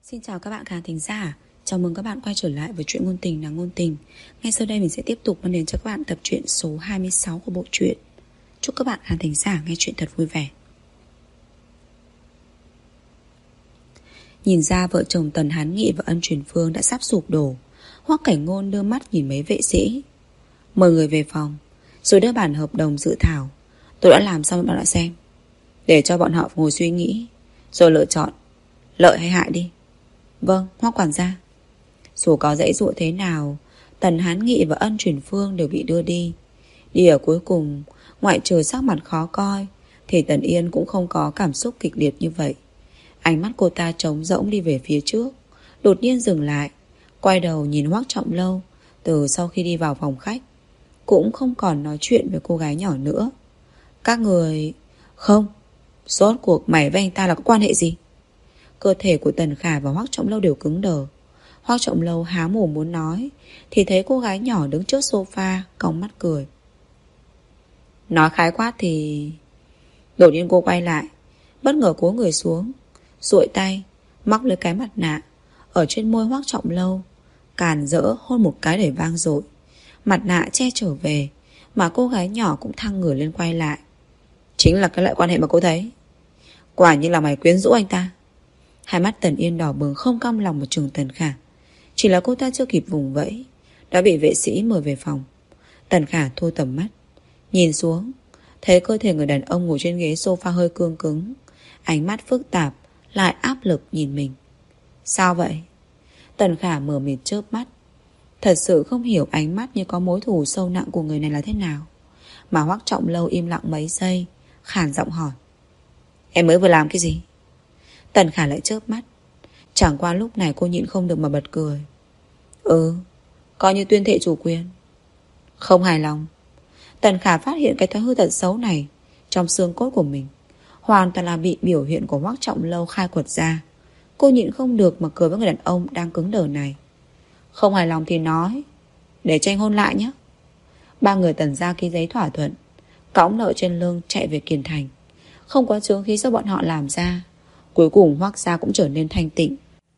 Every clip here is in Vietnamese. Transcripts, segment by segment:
Xin chào các bạn khán thính giả. Chào mừng các bạn quay trở lại với truyện ngôn tình là ngôn tình. Ngay sau đây mình sẽ tiếp tục mang đến cho các bạn tập truyện số 26 của bộ truyện. Chúc các bạn khán thính giả nghe truyện thật vui vẻ. Nhìn ra vợ chồng Tần Hán Nghị và Ân Truyền Phương đã sắp sụp đổ, Hoắc Cảnh Ngôn đưa mắt nhìn mấy vệ sĩ. Mời người về phòng, rồi đưa bản hợp đồng dự thảo. Tôi đã làm xong bạn đã xem, để cho bọn họ ngồi suy nghĩ, rồi lựa chọn lợi hay hại đi. Vâng, Hoắc quản gia. Dù có dãy dụa thế nào, Tần Hán Nghị và Ân Truyền Phương đều bị đưa đi. Đi ở cuối cùng, ngoại trừ sắc mặt khó coi, thì Tần Yên cũng không có cảm xúc kịch liệt như vậy. Ánh mắt cô ta trống rỗng đi về phía trước, đột nhiên dừng lại, quay đầu nhìn Hoắc Trọng Lâu. Từ sau khi đi vào phòng khách, cũng không còn nói chuyện với cô gái nhỏ nữa. Các người... Không, rốt cuộc mày với anh ta là có quan hệ gì? Cơ thể của Tần Khả và Hoắc Trọng Lâu đều cứng đờ. Hoắc Trọng Lâu há mồm muốn nói, thì thấy cô gái nhỏ đứng trước sofa cong mắt cười. Nói khái quát thì... Đột nhiên cô quay lại, bất ngờ cúi người xuống, duỗi tay móc lấy cái mặt nạ ở trên môi Hoắc Trọng Lâu, càn rỡ hôn một cái để vang dội. Mặt nạ che trở về, mà cô gái nhỏ cũng thăng người lên quay lại. Chính là cái loại quan hệ mà cô thấy. Quả như là mày quyến rũ anh ta. Hai mắt Tần Yên đỏ bừng không cam lòng một chừng Tần Khả. Chỉ là cô ta chưa kịp vùng vẫy đã bị vệ sĩ mời về phòng. Tần Khả thu tầm mắt, nhìn xuống, thấy cơ thể người đàn ông ngồi trên ghế sofa hơi cương cứng, ánh mắt phức tạp lại áp lực nhìn mình. Sao vậy? Tần Khả mờ mịt chớp mắt, thật sự không hiểu ánh mắt như có mối thù sâu nặng của người này là thế nào. Mà Hoắc Trọng Lâu im lặng mấy giây, khàn giọng hỏi. Em mới vừa làm cái gì? Tần Khả lại chớp mắt. Chẳng qua lúc này cô nhịn không được mà bật cười. Coi như tuyên thệ chủ quyền. Không hài lòng. Tần Khả phát hiện cái thói hư tật xấu này trong xương cốt của mình hoàn toàn là bị biểu hiện của Hoắc Trọng Lâu khai quật ra. Cô nhịn không được mà cười với người đàn ông đang cứng đờ này. Không hài lòng thì nói, để tranh hôn lại nhé. Ba người Tần ra ký giấy thỏa thuận, cõng nợ trên lưng chạy về Kiền Thành. Không có chướng khí do bọn họ làm ra, cuối cùng Hoắc gia cũng trở nên thanh tịnh.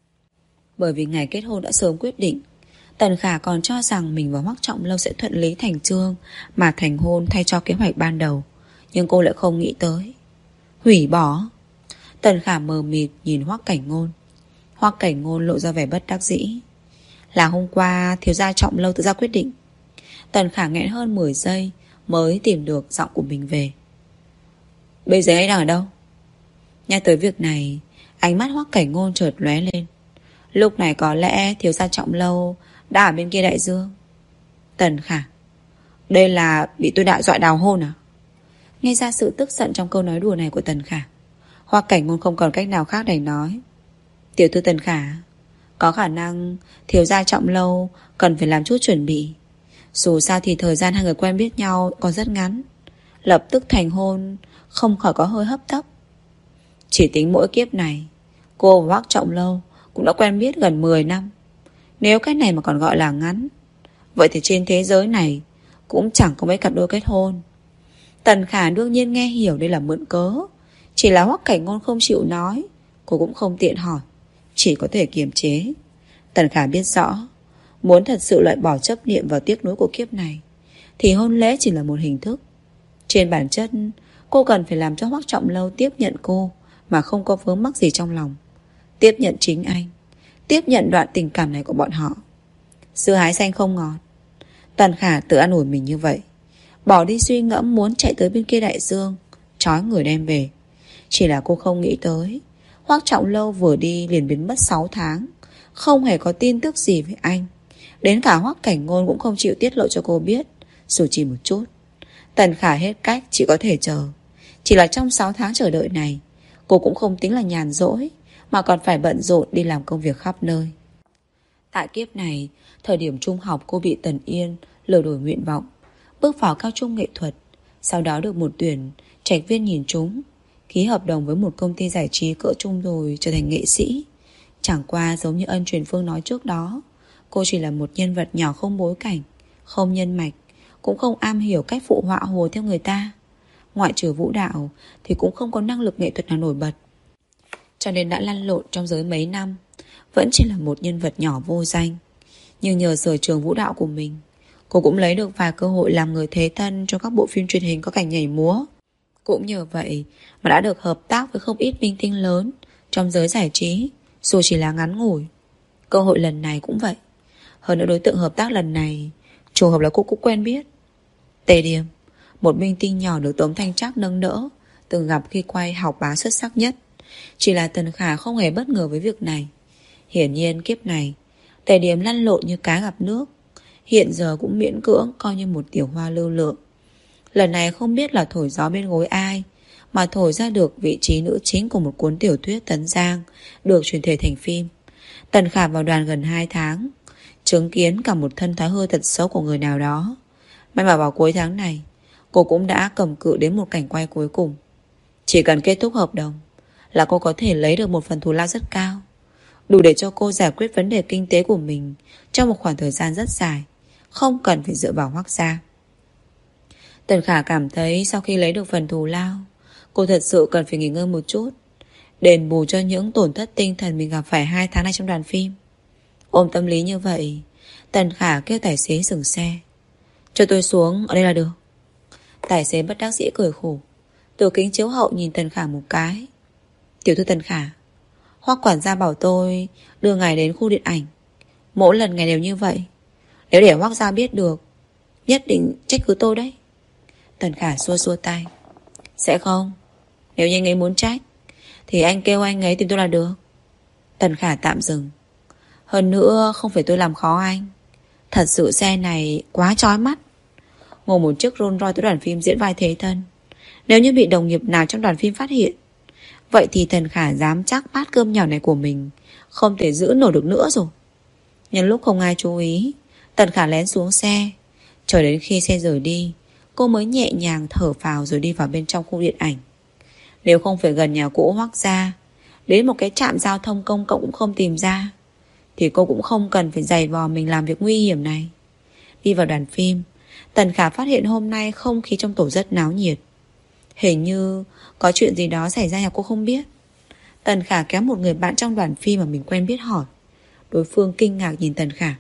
Bởi vì ngày kết hôn đã sớm quyết định, Tần Khả còn cho rằng mình và Hoắc Trọng Lâu sẽ thuận lý thành chương mà thành hôn thay cho kế hoạch ban đầu. Nhưng cô lại không nghĩ tới hủy bỏ. Tần Khả mờ mịt nhìn Hoắc Cảnh Ngôn. Hoắc Cảnh Ngôn lộ ra vẻ bất đắc dĩ. Là hôm qua thiếu gia Trọng Lâu tự ra quyết định. Tần Khả nghẹn hơn 10 giây mới tìm được giọng của mình về. Bây giờ anh đang ở đâu? Nhắc tới việc này, ánh mắt Hoắc Cảnh Ngôn chợt lóe lên. Lúc này có lẽ thiếu gia Trọng Lâu đã ở bên kia đại dương. Tần Khả, đây là bị tôi đạ dọa đào hôn à? Nghe ra sự tức giận trong câu nói đùa này của Tần Khả, Hoắc Cảnh Ngôn không còn cách nào khác đành nói. Tiểu thư Tần Khả, có khả năng thiếu gia Trọng Lâu cần phải làm chút chuẩn bị. Dù sao thì thời gian hai người quen biết nhau còn rất ngắn, lập tức thành hôn không khỏi có hơi hấp tấp. Chỉ tính mỗi kiếp này, cô và Hoắc Trọng Lâu cũng đã quen biết gần 10 năm. Nếu cái này mà còn gọi là ngắn, vậy thì trên thế giới này cũng chẳng có mấy cặp đôi kết hôn. Tần Khả đương nhiên nghe hiểu đây là mượn cớ, chỉ là Hoắc Cảnh Ngôn không chịu nói, cô cũng không tiện hỏi, chỉ có thể kiềm chế. Tần Khả biết rõ, muốn thật sự loại bỏ chấp niệm vào tiếc nuối của kiếp này, thì hôn lễ chỉ là một hình thức. Trên bản chất, cô cần phải làm cho Hoắc Trọng Lâu tiếp nhận cô mà không có vướng mắc gì trong lòng. Tiếp nhận chính anh, tiếp nhận đoạn tình cảm này của bọn họ. Dưa hái xanh không ngọt. Tần Khả tự an ủi mình như vậy, bỏ đi suy ngẫm muốn chạy tới bên kia đại dương, trói người đem về. Chỉ là cô không nghĩ tới, Hoắc Trọng Lâu vừa đi liền biến mất 6 tháng, không hề có tin tức gì về anh. Đến cả Hoắc Cảnh Ngôn cũng không chịu tiết lộ cho cô biết, dù chỉ một chút. Tần Khả hết cách chỉ có thể chờ. Chỉ là trong 6 tháng chờ đợi này, cô cũng không tính là nhàn rỗi, mà còn phải bận rộn đi làm công việc khắp nơi. Tại kiếp này, thời điểm trung học cô bị Tần Yên lừa đổi nguyện vọng, bước vào cao trung nghệ thuật. Sau đó được một tuyển trạch viên nhìn trúng, ký hợp đồng với một công ty giải trí cỡ trung rồi trở thành nghệ sĩ. Chẳng qua giống như Ân Truyền Phương nói trước đó, cô chỉ là một nhân vật nhỏ không bối cảnh, không nhân mạch, cũng không am hiểu cách phụ họa hồ theo người ta. Ngoại trừ vũ đạo thì cũng không có năng lực nghệ thuật nào nổi bật. Cho nên đã lăn lộn trong giới mấy năm, vẫn chỉ là một nhân vật nhỏ vô danh. Nhưng nhờ sở trường vũ đạo của mình, cô cũng lấy được vài cơ hội làm người thế thân cho các bộ phim truyền hình có cảnh nhảy múa. Cũng nhờ vậy mà đã được hợp tác với không ít minh tinh lớn trong giới giải trí, dù chỉ là ngắn ngủi. Cơ hội lần này cũng vậy. Hơn nữa đối tượng hợp tác lần này trùng hợp là cô cũng quen biết. Tề Điềm, một minh tinh nhỏ được Tống Thanh Trác nâng đỡ, từng gặp khi quay Học Bá xuất sắc nhất. Chỉ là Tần Khả không hề bất ngờ với việc này. Hiển nhiên kiếp này Tề Điềm lăn lộn như cá gặp nước, hiện giờ cũng miễn cưỡng coi như một tiểu hoa lưu lượng. Lần này không biết là thổi gió bên gối ai mà thổi ra được vị trí nữ chính của một cuốn tiểu thuyết Tấn Giang được chuyển thể thành phim. Tần Khả vào đoàn gần 2 tháng, chứng kiến cả một thân thói hư thật xấu của người nào đó. May mà vào cuối tháng này, cô cũng đã cầm cự đến một cảnh quay cuối cùng. Chỉ cần kết thúc hợp đồng là cô có thể lấy được một phần thù lao rất cao, đủ để cho cô giải quyết vấn đề kinh tế của mình trong một khoảng thời gian rất dài, không cần phải dựa vào Hoắc gia. Tần Khả cảm thấy sau khi lấy được phần thù lao, cô thật sự cần phải nghỉ ngơi một chút, đền bù cho những tổn thất tinh thần mình gặp phải 2 tháng nay trong đoàn phim. Ôm tâm lý như vậy, Tần Khả kêu tài xế dừng xe. Cho tôi xuống ở đây là được. Tài xế bất đắc dĩ cười khổ, từ kính chiếu hậu nhìn Tần Khả một cái. Tiểu thư Tần Khả, Hoắc quản gia bảo tôi đưa ngài đến khu điện ảnh. Mỗi lần ngài đều như vậy. Nếu để Hoắc gia biết được, nhất định trách cứ tôi đấy. Tần Khả xua xua tay. Sẽ không. Nếu như anh ấy muốn trách thì anh kêu anh ấy tìm tôi là được. Tần Khả tạm dừng. Hơn nữa không phải tôi làm khó anh. Thật sự xe này quá chói mắt. Ngồi một chiếc Rolls Royce tới đoàn phim diễn vai thế thân. Nếu như bị đồng nghiệp nào trong đoàn phim phát hiện, vậy thì Tần Khả dám chắc bát cơm nhỏ này của mình không thể giữ nổi được nữa rồi. Nhân lúc không ai chú ý, Tần Khả lén xuống xe. Chờ đến khi xe rời đi, cô mới nhẹ nhàng thở phào rồi đi vào bên trong khu điện ảnh. Nếu không phải gần nhà cũ Hoắc gia, đến một cái trạm giao thông công cộng cũng không tìm ra, thì cô cũng không cần phải giày vò mình làm việc nguy hiểm này. Đi vào đoàn phim, Tần Khả phát hiện hôm nay không khí trong tổ rất náo nhiệt. Hình như có chuyện gì đó xảy ra nhà cô không biết. Tần Khả kéo một người bạn trong đoàn phim mà mình quen biết hỏi. Đối phương kinh ngạc nhìn Tần Khả.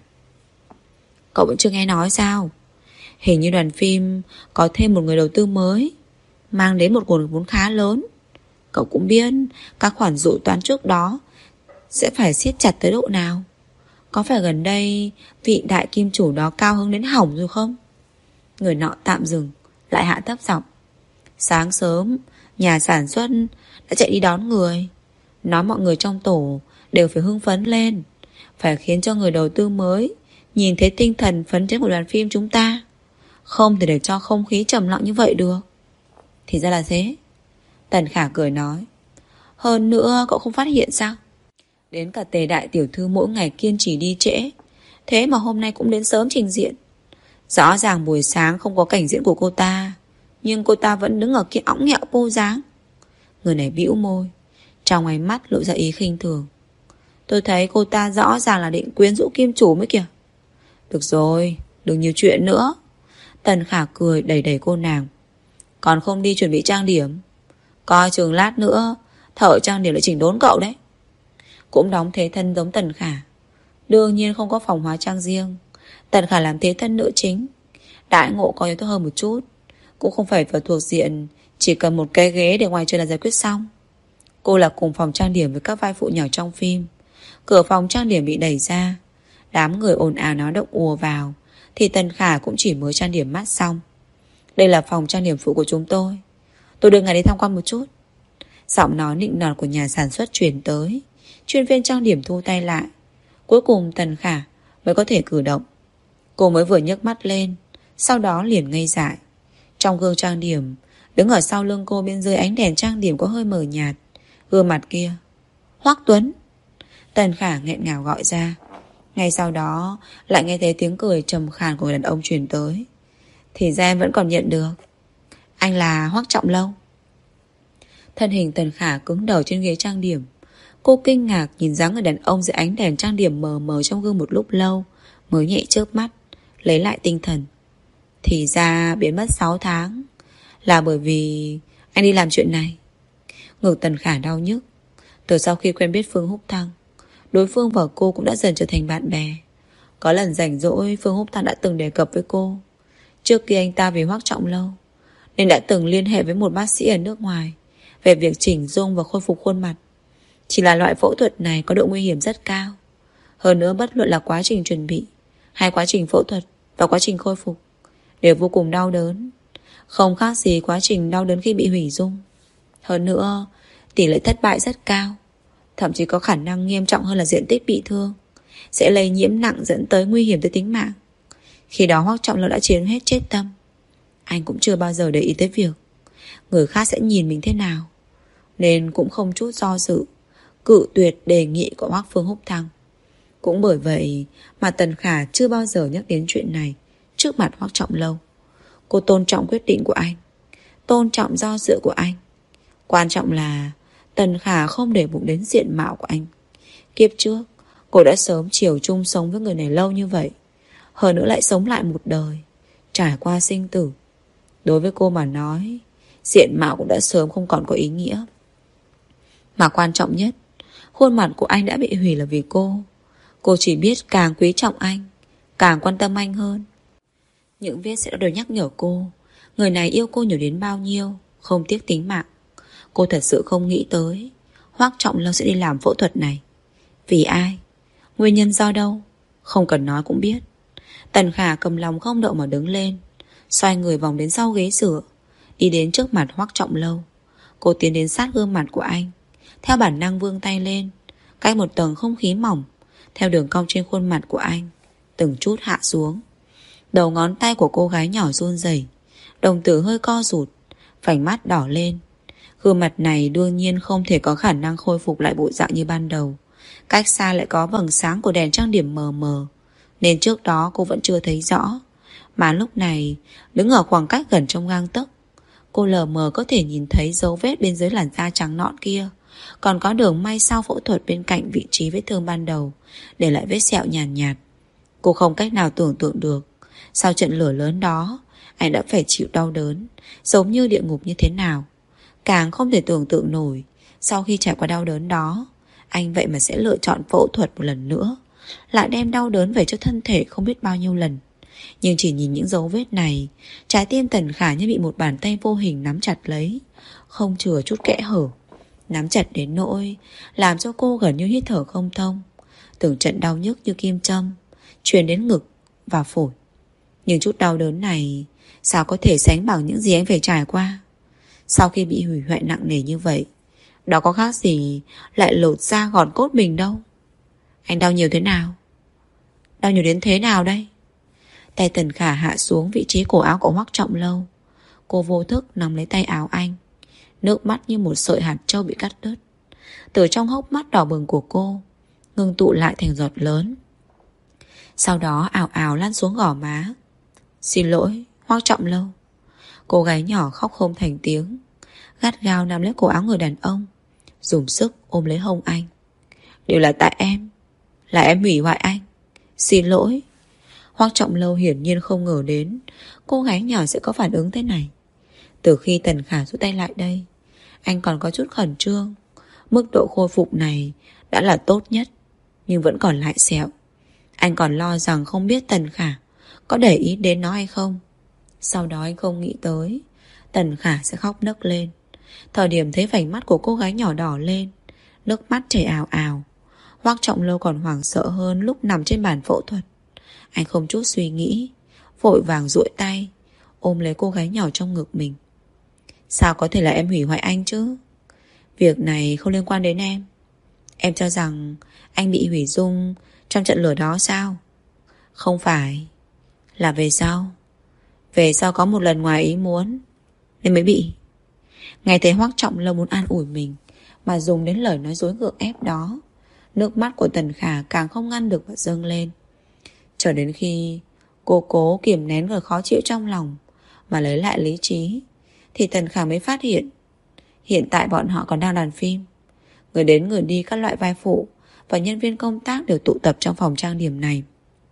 Cậu vẫn chưa nghe nói sao? Hình như đoàn phim có thêm một người đầu tư mới, mang đến một nguồn vốn khá lớn. Cậu cũng biết các khoản dự toán trước đó sẽ phải siết chặt tới độ nào. Có phải gần đây vị đại kim chủ đó cao hứng đến hỏng rồi không? Người nọ tạm dừng, lại hạ thấp giọng. Sáng sớm nhà sản xuất đã chạy đi đón người, nói mọi người trong tổ đều phải hưng phấn lên, phải khiến cho người đầu tư mới nhìn thấy tinh thần phấn chấn của đoàn phim chúng ta, không thể để cho không khí trầm lặng như vậy được. Thì ra là thế. Tần Khả cười nói. Hơn nữa cậu không phát hiện sao? Đến cả Tề đại tiểu thư mỗi ngày kiên trì đi trễ, thế mà hôm nay cũng đến sớm trình diện. Rõ ràng buổi sáng không có cảnh diễn của cô ta, nhưng cô ta vẫn đứng ở kia õng nghẹo pô dáng. Người này bĩu môi, trong ánh mắt lộ ra ý khinh thường. Tôi thấy cô ta rõ ràng là định quyến rũ kim chủ mới kìa. Được rồi, đừng nhiều chuyện nữa. Tần Khả cười đẩy đẩy cô nàng. Còn không đi chuẩn bị trang điểm, coi chừng lát nữa thợ trang điểm lại chỉnh đốn cậu đấy. Cũng đóng thế thân giống Tần Khả, đương nhiên không có phòng hóa trang riêng. Tần Khả làm thế thân nữ chính, đãi ngộ coi như tốt hơn một chút, cũng không phải vào thuộc diện chỉ cần một cái ghế để ngoài trời là giải quyết xong. Cô là cùng phòng trang điểm với các vai phụ nhỏ trong phim. Cửa phòng trang điểm bị đẩy ra, đám người ồn ào náo động ùa vào, thì Tần Khả cũng chỉ mới trang điểm mát xong. Đây là phòng trang điểm phụ của chúng tôi đưa ngài đi tham quan một chút. Giọng nói nịnh nọt của nhà sản xuất truyền tới. Chuyên viên trang điểm thu tay lại. Cuối cùng Tần Khả mới có thể cử động. Cô mới vừa nhấc mắt lên, sau đó liền ngây dại. Trong gương trang điểm, đứng ở sau lưng cô bên dưới ánh đèn trang điểm có hơi mờ nhạt, gương mặt kia. Hoắc Tuấn. Tần Khả nghẹn ngào gọi ra. Ngay sau đó lại nghe thấy tiếng cười trầm khàn của người đàn ông truyền tới. Thì ra em vẫn còn nhận được. Anh là Hoắc Trọng Lâu. Thân hình Tần Khả cứng đầu trên ghế trang điểm. Cô kinh ngạc nhìn dáng người đàn ông dưới ánh đèn trang điểm mờ mờ trong gương một lúc lâu, mới nhẹ chớp mắt, lấy lại tinh thần. Thì ra biến mất 6 tháng là bởi vì anh đi làm chuyện này. Ngực Tần Khả đau nhức. Từ sau khi quen biết Phương Húc Thăng, Đối phương và cô cũng đã dần trở thành bạn bè. Có lần rảnh rỗi, Phương Húc Thăng đã từng đề cập với cô. Trước kia anh ta vì Hoắc Trọng Lâu nên đã từng liên hệ với một bác sĩ ở nước ngoài về việc chỉnh dung và khôi phục khuôn mặt. Chỉ là loại phẫu thuật này có độ nguy hiểm rất cao. Hơn nữa bất luận là quá trình chuẩn bị hay quá trình phẫu thuật và quá trình khôi phục đều vô cùng đau đớn, không khác gì quá trình đau đớn khi bị hủy dung. Hơn nữa tỷ lệ thất bại rất cao, thậm chí có khả năng nghiêm trọng hơn là diện tích bị thương, sẽ lây nhiễm nặng dẫn tới nguy hiểm tới tính mạng. Khi đó Hoắc Trọng Lâu đã chiến hết chết tâm. Anh cũng chưa bao giờ để ý tới việc người khác sẽ nhìn mình thế nào, nên cũng không chút do dự cự tuyệt đề nghị của Hoắc Phương Húc Thăng. Cũng bởi vậy mà Tần Khả chưa bao giờ nhắc đến chuyện này trước mặt Hoắc Trọng Lâu. Cô tôn trọng quyết định của anh, tôn trọng do dự của anh. Quan trọng là Tần Khả không để bụng đến diện mạo của anh. Kiếp trước cô đã sớm chiều chung sống với người này lâu như vậy, hơn nữa lại sống lại một đời, trải qua sinh tử. Đối với cô mà nói, diện mạo cũng đã sớm không còn có ý nghĩa. Mà quan trọng nhất, khuôn mặt của anh đã bị hủy là vì cô. Cô chỉ biết càng quý trọng anh, càng quan tâm anh hơn. Những vết sẽ đều nhắc nhở cô người này yêu cô nhiều đến bao nhiêu, không tiếc tính mạng. Cô thật sự không nghĩ tới Hoắc Trọng Lâu sẽ đi làm phẫu thuật này. Vì ai? Nguyên nhân do đâu? Không cần nói cũng biết. Tần Khả cầm lòng không đậu mà đứng lên, xoay người vòng đến sau ghế sửa, đi đến trước mặt Hoắc Trọng Lâu. Cô tiến đến sát gương mặt của anh, theo bản năng vươn tay lên, cách một tầng không khí mỏng, theo đường cong trên khuôn mặt của anh từng chút hạ xuống. Đầu ngón tay của cô gái nhỏ run rẩy, đồng tử hơi co rụt, vành mắt đỏ lên. Gương mặt này đương nhiên không thể có khả năng khôi phục lại bộ dạng như ban đầu. Cách xa lại có vầng sáng của đèn trang điểm mờ mờ, nên trước đó cô vẫn chưa thấy rõ. Mà lúc này đứng ở khoảng cách gần trong gang tấc, cô lờ mờ có thể nhìn thấy dấu vết bên dưới làn da trắng nõn kia, còn có đường may sau phẫu thuật bên cạnh vị trí vết thương ban đầu, để lại vết sẹo nhàn nhạt. Cô không cách nào tưởng tượng được sau trận lửa lớn đó anh đã phải chịu đau đớn giống như địa ngục như thế nào. Càng không thể tưởng tượng nổi sau khi trải qua đau đớn đó, anh vậy mà sẽ lựa chọn phẫu thuật một lần nữa, lại đem đau đớn về cho thân thể không biết bao nhiêu lần. Nhưng chỉ nhìn những dấu vết này, trái tim Tần Khả như bị một bàn tay vô hình nắm chặt lấy, không chừa chút kẽ hở. Nắm chặt đến nỗi làm cho cô gần như hít thở không thông. Từng trận đau nhức như kim châm truyền đến ngực và phổi. Nhưng chút đau đớn này sao có thể sánh bằng những gì anh phải trải qua. Sau khi bị hủy hoại nặng nề như vậy, đó có khác gì lại lột da gọt cốt mình đâu. Anh đau nhiều thế nào? Đau nhiều đến thế nào đây? Tay Tần Khả hạ xuống vị trí cổ áo của Hoắc Trọng Lâu. Cô vô thức nắm lấy tay áo anh. Nước mắt như một sợi hạt trâu bị cắt đứt từ trong hốc mắt đỏ bừng của cô, ngưng tụ lại thành giọt lớn, sau đó ào ào lăn xuống gò má. Xin lỗi, Hoắc Trọng Lâu. Cô gái nhỏ khóc không thành tiếng, gắt gao nắm lấy cổ áo người đàn ông, dùng sức ôm lấy hông anh. Đều là tại em, là em hủy hoại anh. Xin lỗi. Hoắc Trọng Lâu hiển nhiên không ngờ đến cô gái nhỏ sẽ có phản ứng thế này. Từ khi Tần Khả rút tay lại đây, anh còn có chút khẩn trương. Mức độ khôi phục này đã là tốt nhất, nhưng vẫn còn lại sẹo. Anh còn lo rằng không biết Tần Khả có để ý đến nó hay không. Sau đó anh không nghĩ tới Tần Khả sẽ khóc nấc lên. Thời điểm thấy vành mắt của cô gái nhỏ đỏ lên, nước mắt chảy ào ào, Hoắc Trọng Lâu còn hoảng sợ hơn lúc nằm trên bàn phẫu thuật. Anh không chút suy nghĩ, vội vàng duỗi tay ôm lấy cô gái nhỏ trong ngực mình. Sao có thể là em hủy hoại anh chứ? Việc này không liên quan đến em. Em cho rằng anh bị hủy dung trong trận lửa đó sao? Không phải. Là về sau. Về sau có một lần ngoài ý muốn nên mới bị. Ngày thấy Hoắc Trọng Lâu muốn an ủi mình mà dùng đến lời nói dối gượng ép đó, nước mắt của Tần Khả càng không ngăn được mà dâng lên. Cho đến khi cô cố kiềm nén và khó chịu trong lòng mà lấy lại lý trí, thì Tần Khả mới phát hiện hiện tại bọn họ còn đang đàn phim. Người đến người đi, các loại vai phụ và nhân viên công tác đều tụ tập trong phòng trang điểm này.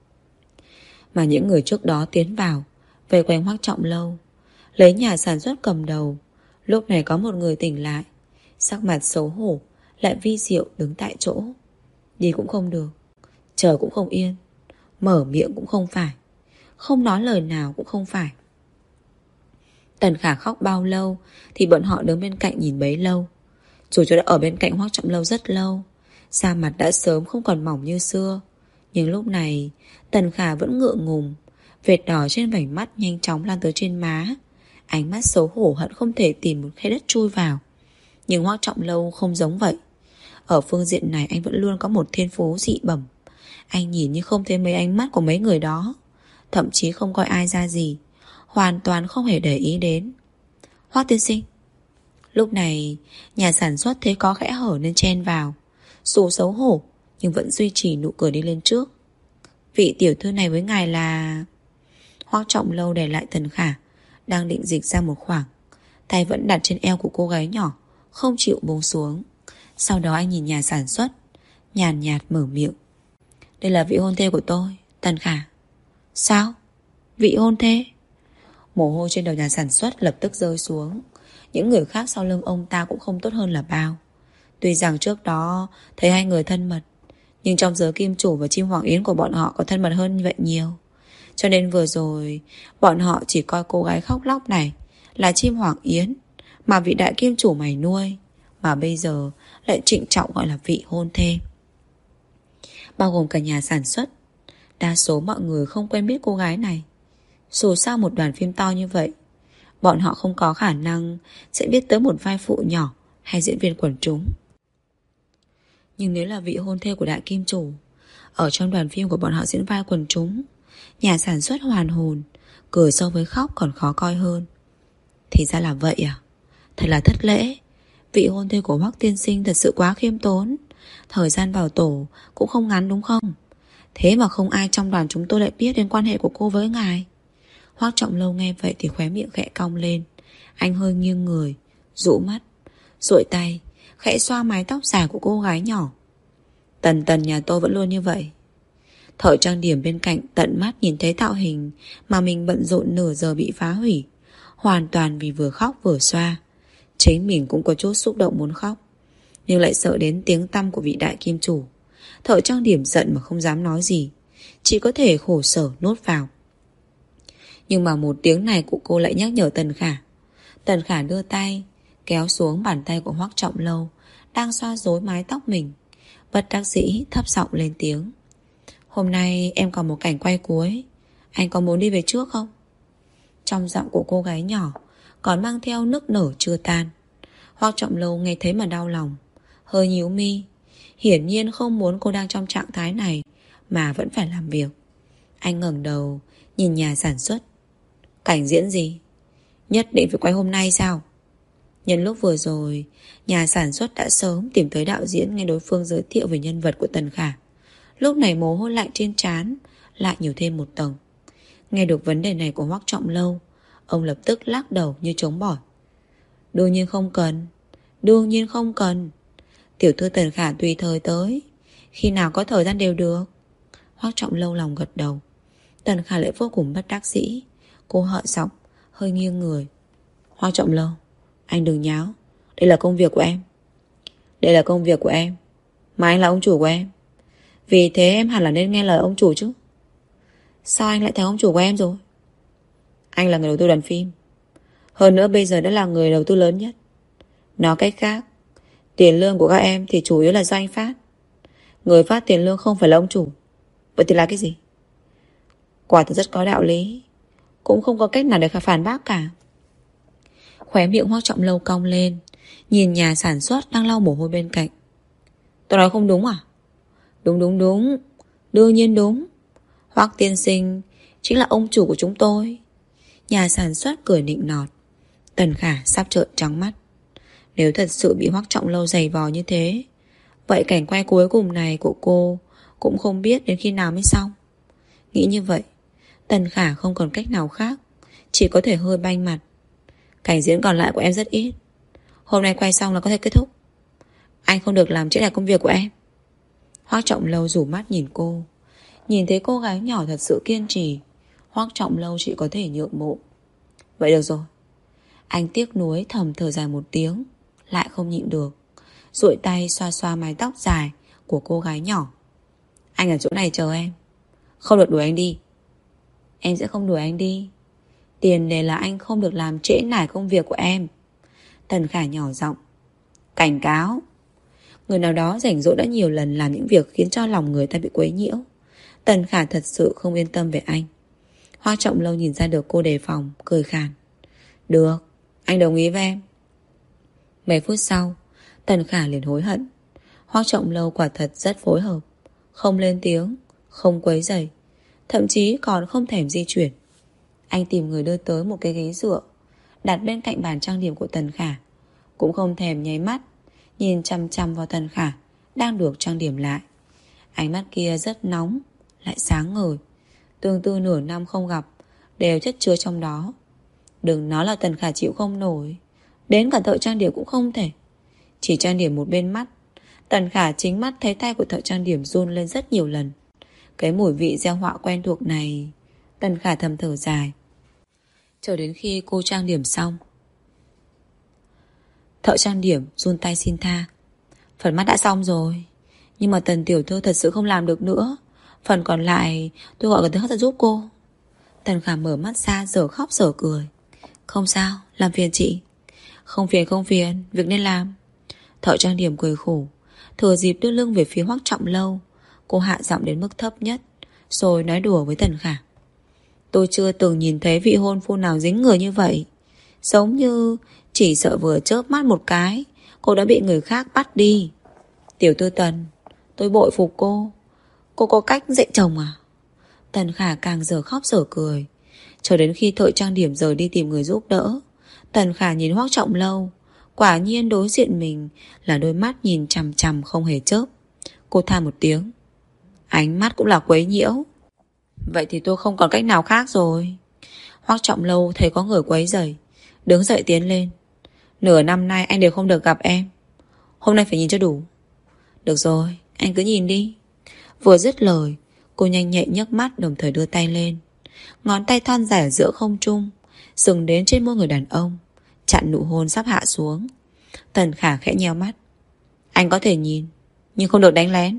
Mà những người trước đó tiến vào vây quanh Hoắc Trọng Lâu, lấy nhà sản xuất cầm đầu. Lúc này có một người tỉnh lại, sắc mặt xấu hổ lại vi diệu đứng tại chỗ. Đi cũng không được, chờ cũng không yên, mở miệng cũng không phải, không nói lời nào cũng không phải. Tần Khả khóc bao lâu thì bọn họ đứng bên cạnh nhìn bấy lâu. Dù cho đã ở bên cạnh Hoắc Trọng Lâu rất lâu, da mặt đã sớm không còn mỏng như xưa, nhưng lúc này Tần Khả vẫn ngượng ngùng. Vệt đỏ trên vành mắt nhanh chóng lan tới trên má. Ánh mắt xấu hổ hận không thể tìm một khe đất chui vào. Nhưng Hoắc Trọng Lâu không giống vậy. Ở phương diện này anh vẫn luôn có một thiên phú dị bẩm. Anh nhìn như không thấy mấy ánh mắt của mấy người đó, thậm chí không coi ai ra gì, hoàn toàn không hề để ý đến. Hoắc tiên sinh. Lúc này nhà sản xuất thấy có khẽ hở nên chen vào. Dù xấu hổ nhưng vẫn duy trì nụ cười đi lên trước. Vị tiểu thư này với ngài là... Hoắc Trọng Lâu đè lại Tần Khả, đang định dịch ra một khoảng, tay vẫn đặt trên eo của cô gái nhỏ, không chịu buông xuống. Sau đó anh nhìn nhà sản xuất, nhàn nhạt mở miệng. Đây là vị hôn thê của tôi, Tần Khả. Sao? Vị hôn thê? Mồ hôi trên đầu nhà sản xuất lập tức rơi xuống. Những người khác sau lưng ông ta cũng không tốt hơn là bao. Tuy rằng trước đó thấy hai người thân mật, nhưng trong giới kim chủ và chim hoàng yến của bọn họ có thân mật hơn như vậy nhiều. Cho nên vừa rồi bọn họ chỉ coi cô gái khóc lóc này là chim hoàng yến mà vị đại kim chủ mày nuôi, mà bây giờ lại trịnh trọng gọi là vị hôn thê. Bao gồm cả nhà sản xuất. Đa số mọi người không quen biết cô gái này. Dù sao một đoàn phim to như vậy, bọn họ không có khả năng sẽ biết tới một vai phụ nhỏ hay diễn viên quần chúng. Nhưng nếu là vị hôn thê của đại kim chủ, ở trong đoàn phim của bọn họ diễn vai quần chúng, nhà sản xuất hoàn hồn, cười so với khóc còn khó coi hơn. Thì ra là vậy à? Thật là thất lễ. Vị hôn thê của Hoắc tiên sinh thật sự quá khiêm tốn. Thời gian vào tổ cũng không ngắn đúng không? Thế mà không ai trong đoàn chúng tôi lại biết đến quan hệ của cô với ngài. Hoắc Trọng Lâu nghe vậy thì khóe miệng khẽ cong lên. Anh hơi nghiêng người, dụ mắt, duỗi tay khẽ xoa mái tóc dài của cô gái nhỏ. Tần Tần nhà tôi vẫn luôn như vậy. Thợ trang điểm bên cạnh tận mắt nhìn thấy tạo hình mà mình bận rộn nửa giờ bị phá hủy, hoàn toàn vì vừa khóc vừa xoa. Chính mình cũng có chút xúc động muốn khóc, nhưng lại sợ đến tiếng tăm của vị đại kim chủ. Thợ trang điểm giận mà không dám nói gì, chỉ có thể khổ sở nuốt vào. Nhưng mà một tiếng này của cô lại nhắc nhở Tần Khả. Tần Khả đưa tay kéo xuống bàn tay của Hoắc Trọng Lâu đang xoa rối mái tóc mình, bất đắc dĩ thấp giọng lên tiếng. Hôm nay em còn một cảnh quay cuối, anh có muốn đi về trước không? Trong giọng của cô gái nhỏ còn mang theo nức nở chưa tan. Hoắc Trọng Lâu nghe thấy mà đau lòng, hơi nhíu mi. Hiển nhiên không muốn cô đang trong trạng thái này mà vẫn phải làm việc. Anh ngẩng đầu nhìn nhà sản xuất. Cảnh diễn gì? Nhất định phải quay hôm nay sao? Nhân lúc vừa rồi nhà sản xuất đã sớm tìm tới đạo diễn nghe đối phương giới thiệu về nhân vật của Tần Khả. Lúc này mồ hôi lạnh trên trán lại nhiều thêm một tầng. Nghe được vấn đề này của Hoắc Trọng Lâu, ông lập tức lắc đầu như chống bỏi. Đương nhiên không cần. Đương nhiên không cần. Tiểu thư Tần Khả tùy thời tới, khi nào có thời gian đều được. Hoắc Trọng Lâu lòng gật đầu. Tần Khả lại vô cùng bất đắc dĩ. Cô hợ giọng, hơi nghiêng người. Hoắc Trọng Lâu, anh đừng nháo. Đây là công việc của em. Đây là công việc của em, mà anh là ông chủ của em. Vì thế em hẳn là nên nghe lời ông chủ chứ. Sao anh lại thành ông chủ của em rồi? Anh là người đầu tư đoàn phim, hơn nữa bây giờ đã là người đầu tư lớn nhất. Nói cách khác, tiền lương của các em thì chủ yếu là do anh phát. Người phát tiền lương không phải là ông chủ. Vậy thì là cái gì? Quả thật rất có đạo lý, cũng không có cách nào để phản bác cả. Khóe miệng Hoắc Trọng Lâu cong lên, nhìn nhà sản xuất đang lau mồ hôi bên cạnh. Tôi nói không đúng à? Đúng đúng đúng, đương nhiên đúng. Hoắc tiên sinh chính là ông chủ của chúng tôi. Nhà sản xuất cười nịnh nọt. Tần Khả sắp trợn trắng mắt. Nếu thật sự bị Hoắc Trọng Lâu giày vò như thế, vậy cảnh quay cuối cùng này của cô cũng không biết đến khi nào mới xong. Nghĩ như vậy, Tần Khả không còn cách nào khác, chỉ có thể hơi banh mặt. Cảnh diễn còn lại của em rất ít, hôm nay quay xong là có thể kết thúc. Anh không được làm trễ lại công việc của em. Hoắc Trọng Lâu rủ mắt nhìn cô. Nhìn thấy cô gái nhỏ thật sự kiên trì, Hoắc Trọng Lâu chỉ có thể nhượng bộ. Vậy được rồi. Anh tiếc nuối thầm thở dài một tiếng, lại không nhịn được, duỗi tay xoa xoa mái tóc dài của cô gái nhỏ. Anh ở chỗ này chờ em. Không được đuổi anh đi. Em sẽ không đuổi anh đi. Tiền đề là anh không được làm trễ nải công việc của em. Tần Khả nhỏ giọng cảnh cáo. Người nào đó rảnh rỗi đã nhiều lần làm những việc khiến cho lòng người ta bị quấy nhiễu. Tần Khả thật sự không yên tâm về anh. Hoắc Trọng Lâu nhìn ra được cô đề phòng, cười khàn. Được, anh đồng ý với em. Mấy phút sau, Tần Khả liền hối hận. Hoắc Trọng Lâu quả thật rất phối hợp. Không lên tiếng, không quấy rầy, thậm chí còn không thèm di chuyển. Anh tìm người đưa tới một cái ghế dựa, đặt bên cạnh bàn trang điểm của Tần Khả. Cũng không thèm nháy mắt, nhìn chăm chăm vào Tần Khả đang được trang điểm lại. Ánh mắt kia rất nóng, lại sáng ngời. Tương tư nửa năm không gặp đều chất chứa trong đó. Đừng nói là Tần Khả chịu không nổi, đến cả thợ trang điểm cũng không thể. Chỉ trang điểm một bên mắt, Tần Khả chính mắt thấy tay của thợ trang điểm run lên rất nhiều lần. Cái mùi vị gieo họa quen thuộc này, Tần Khả thầm thở dài. Chờ đến khi cô trang điểm xong, thợ trang điểm run tay xin tha. Phần mắt đã xong rồi, nhưng mà Tần tiểu thư thật sự không làm được nữa. Phần còn lại tôi gọi người tới hấp giúp cô. Tần Khả mở mắt ra giờ khóc giờ cười. Không sao, làm phiền chị. Không phiền không phiền, việc nên làm. Thợ trang điểm cười khổ, thừa dịp đưa lưng về phía Hoắc Trọng Lâu. Cô hạ giọng đến mức thấp nhất, rồi nói đùa với Tần Khả. Tôi chưa từng nhìn thấy vị hôn phu nào dính người như vậy. Giống như chỉ sợ vừa chớp mắt một cái, cô đã bị người khác bắt đi. Tiểu thư Tần, tôi bội phục cô. Cô có cách dạy chồng à? Tần Khả càng giờ khóc giờ cười. Cho đến khi thợ trang điểm rời đi tìm người giúp đỡ, Tần Khả nhìn Hoắc Trọng Lâu. Quả nhiên đối diện mình là đôi mắt nhìn chằm chằm không hề chớp. Cô than một tiếng. Ánh mắt cũng là quấy nhiễu. Vậy thì tôi không còn cách nào khác rồi. Hoắc Trọng Lâu thấy có người quấy rầy, đứng dậy tiến lên. Nửa năm nay anh đều không được gặp em, hôm nay phải nhìn cho đủ. Được rồi, anh cứ nhìn đi. Vừa dứt lời, cô nhanh nhẹn nhấc mắt đồng thời đưa tay lên. Ngón tay thon dài ở giữa không trung dừng đến trên môi người đàn ông, chặn nụ hôn sắp hạ xuống. Tần Khả khẽ nheo mắt. Anh có thể nhìn, nhưng không được đánh lén.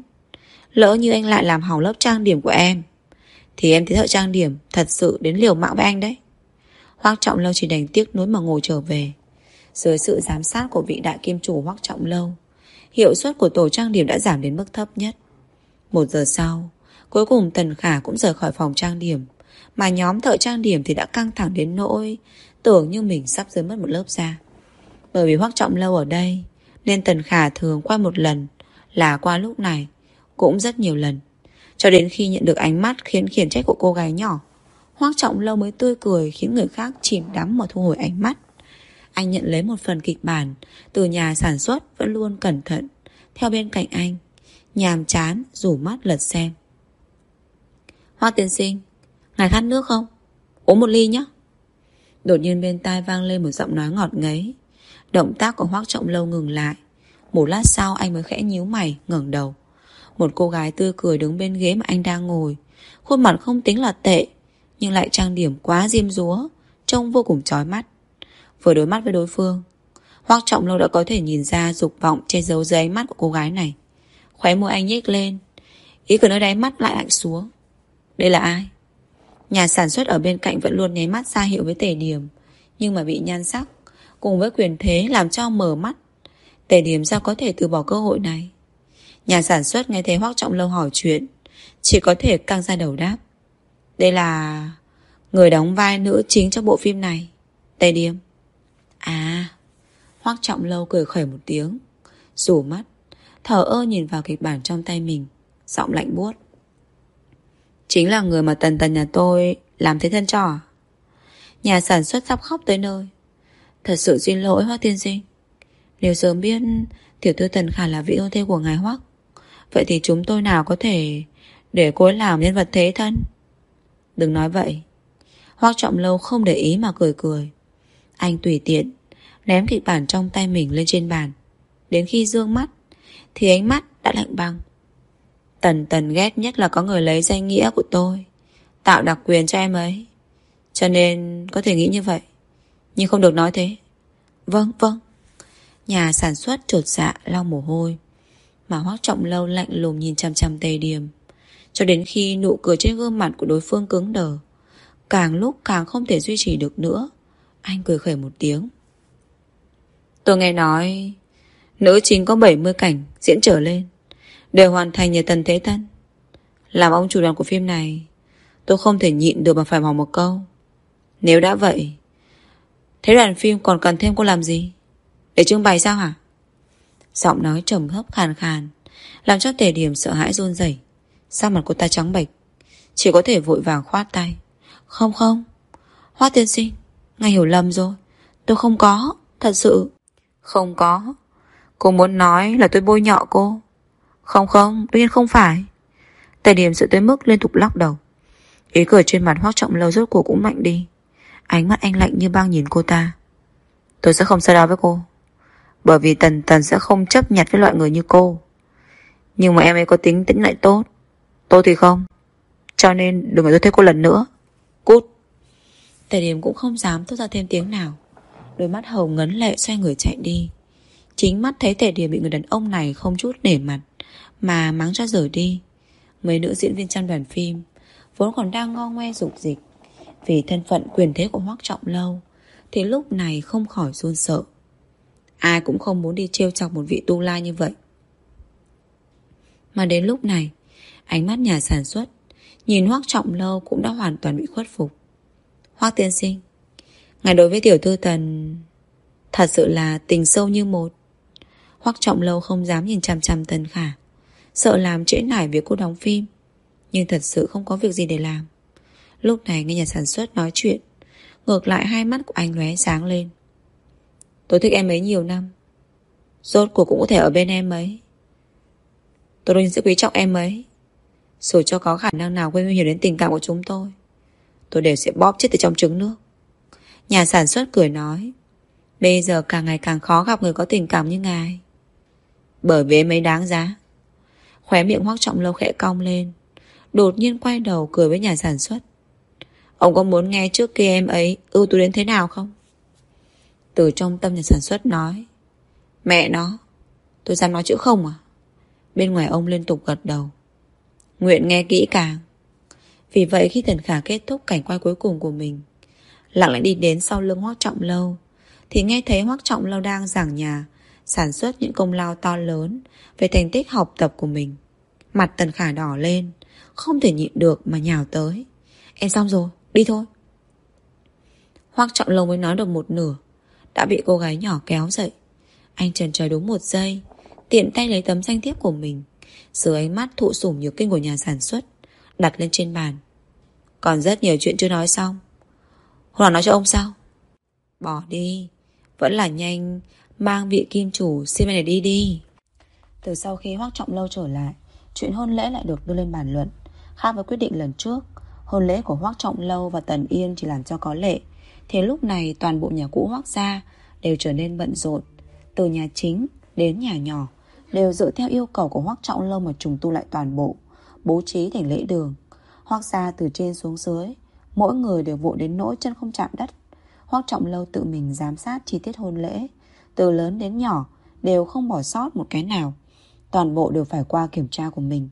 Lỡ như anh lại làm hỏng lớp trang điểm của em, thì em thấy thợ trang điểm thật sự đến liều mạng với anh đấy. Hoắc Trọng Lâu chỉ đành tiếc nuối mà ngồi trở về. Dưới sự giám sát của vị đại kim chủ Hoắc Trọng Lâu, hiệu suất của tổ trang điểm đã giảm đến mức thấp nhất. 1 giờ sau, cuối cùng Tần Khả cũng rời khỏi phòng trang điểm, mà nhóm thợ trang điểm thì đã căng thẳng đến nỗi tưởng như mình sắp rơi mất một lớp da. Bởi vì Hoắc Trọng Lâu ở đây, nên Tần Khả thường qua một lần là qua lúc này, cũng rất nhiều lần. Cho đến khi nhận được ánh mắt khiển trách của cô gái nhỏ, Hoắc Trọng Lâu mới tươi cười khiến người khác chìm đắm mà thu hồi ánh mắt. Anh nhận lấy một phần kịch bản từ nhà sản xuất vẫn luôn cẩn thận theo bên cạnh anh, nhàm chán rủ mắt lật xem. Hoắc tiên sinh, ngài khát nước không? Uống một ly nhé. Đột nhiên bên tai vang lên một giọng nói ngọt ngấy. Động tác của Hoắc Trọng Lâu ngừng lại. Một lát sau anh mới khẽ nhíu mày ngẩng đầu. Một cô gái tươi cười đứng bên ghế mà anh đang ngồi. Khuôn mặt không tính là tệ, nhưng lại trang điểm quá diêm dúa, trông vô cùng chói mắt. Vừa đối mắt với đối phương, Hoắc Trọng Lâu đã có thể nhìn ra dục vọng che giấu dưới ánh mắt của cô gái này. Khóe môi anh nhếch lên, ý cười nơi đáy mắt lại lạnh xuống. Đây là ai? Nhà sản xuất ở bên cạnh vẫn luôn nháy mắt ra hiệu với Tề Điểm, nhưng mà bị nhan sắc cùng với quyền thế làm cho mở mắt. Tề Điểm sao có thể từ bỏ cơ hội này? Nhà sản xuất nghe thấy Hoắc Trọng Lâu hỏi chuyện, chỉ có thể căng ra đầu đáp. Đây là người đóng vai nữ chính trong bộ phim này, Tề Điểm. À. Hoắc Trọng Lâu cười khẩy một tiếng, rủ mắt, thờ ơ nhìn vào kịch bản trong tay mình, giọng lạnh buốt. Chính là người mà Tần nhà tôi làm thế thân cho à? Nhà sản xuất sắp khóc tới nơi. Thật sự xin lỗi Hoắc tiên sinh. Nếu sớm biết tiểu thư Tần Khả là vị hôn thê của ngài Hoắc, vậy thì chúng tôi nào có thể để cô ấy làm nhân vật thế thân. Đừng nói vậy. Hoắc Trọng Lâu không để ý mà cười cười. Anh tùy tiện ném kịch bản trong tay mình lên trên bàn. Đến khi dương mắt thì ánh mắt đã lạnh băng. Tần ghét nhất là có người lấy danh nghĩa của tôi tạo đặc quyền cho em ấy, cho nên có thể nghĩ như vậy, nhưng không được nói thế. Vâng. Nhà sản xuất chột dạ lau mồ hôi, mà Hoắc Trọng Lâu lạnh lùng nhìn chằm chằm Tề Điểm. cho đến khi nụ cười trên gương mặt của đối phương cứng đờ. Càng lúc càng không thể duy trì được nữa, anh cười khẩy một tiếng. Tôi nghe nói nữ chính có 70 cảnh diễn trở lên đều hoàn thành nhờ Tần Thế Tân. Làm ông chủ đoàn của phim này, tôi không thể nhịn được mà phải hỏi một câu. Nếu đã vậy, thế đoàn phim còn cần thêm cô làm gì? Để trưng bày sao hả? Giọng nói trầm thấp khàn khàn làm cho Tề Điểm sợ hãi run rẩy. Sắc mặt cô ta trắng bệch, chỉ có thể vội vàng khoát tay. Không không, Hoác tiên sinh, ngài hiểu lầm rồi. Tôi không có, thật sự không có. Cô muốn nói là tôi bôi nhọ cô? Không không, đương nhiên không phải. Tề Điểm sợ tới mức liên tục lắc đầu. Ý cười trên mặt Hoác Trọng Lâu rốt cuộc cũng mạnh đi. Ánh mắt anh lạnh như băng nhìn cô ta. Tôi sẽ không so đo với cô, bởi vì Tần sẽ không chấp nhận với loại người như cô. Nhưng mà em ấy có tính tĩnh lại tốt, tôi thì không. Cho nên đừng có tôi thấy cô lần nữa. Cút. Tề Điểm cũng không dám thốt ra thêm tiếng nào. Đôi mắt hồng ngấn lệ xoay người chạy đi. Chính mắt thấy Tề Điểm bị người đàn ông này không chút nể mặt mà mắng cho rời đi. Mấy nữ diễn viên trong đoàn phim vốn còn đang ngo ngoe rục dịch vì thân phận quyền thế của Hoác Trọng Lâu thì lúc này không khỏi run sợ. Ai cũng không muốn đi trêu chọc một vị tu la như vậy. Mà đến lúc này, ánh mắt nhà sản xuất nhìn Hoác Trọng Lâu cũng đã hoàn toàn bị khuất phục. Hoác tiên sinh, ngài đối với tiểu thư Tần thật sự là tình sâu như một. Hoác Trọng Lâu không dám nhìn chằm chằm Tần Khả, sợ làm trễ nải việc cô đóng phim, nhưng thật sự không có việc gì để làm. Lúc này nghe nhà sản xuất nói chuyện, ngược lại hai mắt của anh lóe sáng lên. Tôi thích em ấy nhiều năm, rốt cuộc cũng có thể ở bên em ấy. Tôi đương nhiên sẽ quý trọng em ấy. Dù cho có khả năng nào gây nguy hiểm đến tình cảm của chúng tôi đều sẽ bóp chết từ trong trứng nước. Nhà sản xuất cười nói, bây giờ càng ngày càng khó gặp người có tình cảm như ngài. Bởi vì em ấy đáng giá. Khóe miệng Hoác Trọng Lâu khẽ cong lên, đột nhiên quay đầu cười với nhà sản xuất. Ông có muốn nghe trước kia em ấy ưu tú đến thế nào không? Từ trong tâm nhà sản xuất nói, mẹ nó, tôi dám nói chữ không à? Bên ngoài ông liên tục gật đầu, nguyện nghe kỹ càng. Vì vậy khi Tần Khả kết thúc cảnh quay cuối cùng của mình, lặng lẽ đi đến sau lưng Hoác Trọng Lâu, thì nghe thấy Hoác Trọng Lâu đang giảng nhà sản xuất những công lao to lớn về thành tích học tập của mình. Mặt Tần Khả đỏ lên, không thể nhịn được mà nhào tới. Em xong rồi, đi thôi. Hoác Trọng Lâu mới nói được một nửa đã bị cô gái nhỏ kéo dậy. Anh chần chờ đúng một giây, tiện tay lấy tấm danh thiếp của mình, dưới ánh mắt thụ sủng nhược kinh của nhà sản xuất, đặt lên trên bàn. Còn rất nhiều chuyện chưa nói xong. Hôm nào nói cho ông sao? Bỏ đi, vẫn là nhanh mang vị kim chủ xin này đi đi. Từ sau khi Hoác Trọng Lâu trở lại, chuyện hôn lễ lại được đưa lên bàn luận. Khác với quyết định lần trước, hôn lễ của Hoác Trọng Lâu và Tần Yên chỉ làm cho có lệ, thì lúc này toàn bộ nhà cũ Hoác gia đều trở nên bận rộn. Từ nhà chính đến nhà nhỏ đều dựa theo yêu cầu của Hoác Trọng Lâu mà trùng tu lại toàn bộ, bố trí thành lễ đường. Hoác gia từ trên xuống dưới, mỗi người đều vội đến nỗi chân không chạm đất. Hoác Trọng Lâu tự mình giám sát chi tiết hôn lễ, từ lớn đến nhỏ đều không bỏ sót một cái nào. Toàn bộ đều phải qua kiểm tra của mình.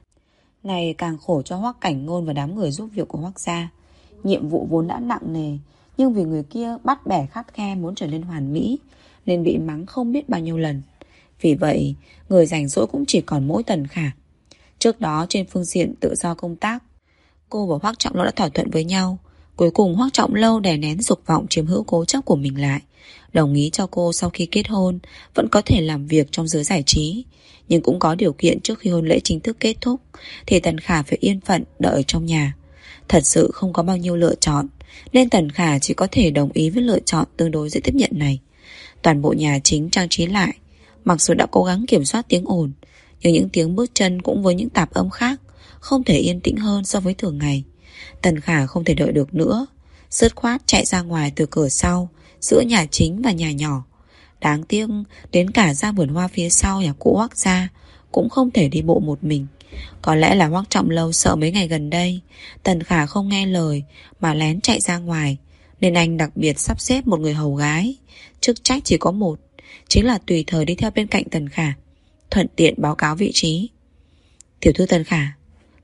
Này càng khổ cho Hoác Cảnh Ngôn và đám người giúp việc của Hoác gia. Nhiệm vụ vốn đã nặng nề, nhưng vì người kia bắt bẻ khắt khe muốn trở nên hoàn mỹ, nên bị mắng không biết bao nhiêu lần. Vì vậy, người rảnh rỗi cũng chỉ còn mỗi Tần Khả. Trước đó trên phương diện tự do công tác, cô và Hoác Trọng Lâu đã thỏa thuận với nhau. Cuối cùng Hoác Trọng Lâu đè nén dục vọng chiếm hữu cố chấp của mình lại, đồng ý cho cô sau khi kết hôn vẫn có thể làm việc trong giới giải trí. Nhưng cũng có điều kiện trước khi hôn lễ chính thức kết thúc thì Tần Khả phải yên phận đợi ở trong nhà. Thật sự không có bao nhiêu lựa chọn, nên Tần Khả chỉ có thể đồng ý với lựa chọn tương đối dễ tiếp nhận này. Toàn bộ nhà chính trang trí lại. Mặc dù đã cố gắng kiểm soát tiếng ồn, nhưng những tiếng bước chân cũng với những tạp âm khác không thể yên tĩnh hơn so với thường ngày. Tần Khả không thể đợi được nữa, dứt khoát chạy ra ngoài từ cửa sau, giữa nhà chính và nhà nhỏ. Đáng tiếc đến cả ra vườn hoa phía sau nhà cũ Hoác gia cũng không thể đi bộ một mình. Có lẽ là Hoác Trọng Lâu sợ mấy ngày gần đây Tần Khả không nghe lời mà lén chạy ra ngoài, nên anh đặc biệt sắp xếp một người hầu gái, chức trách chỉ có một, chính là tùy thời đi theo bên cạnh Tần Khả, thuận tiện báo cáo vị trí. Tiểu thư Tần Khả,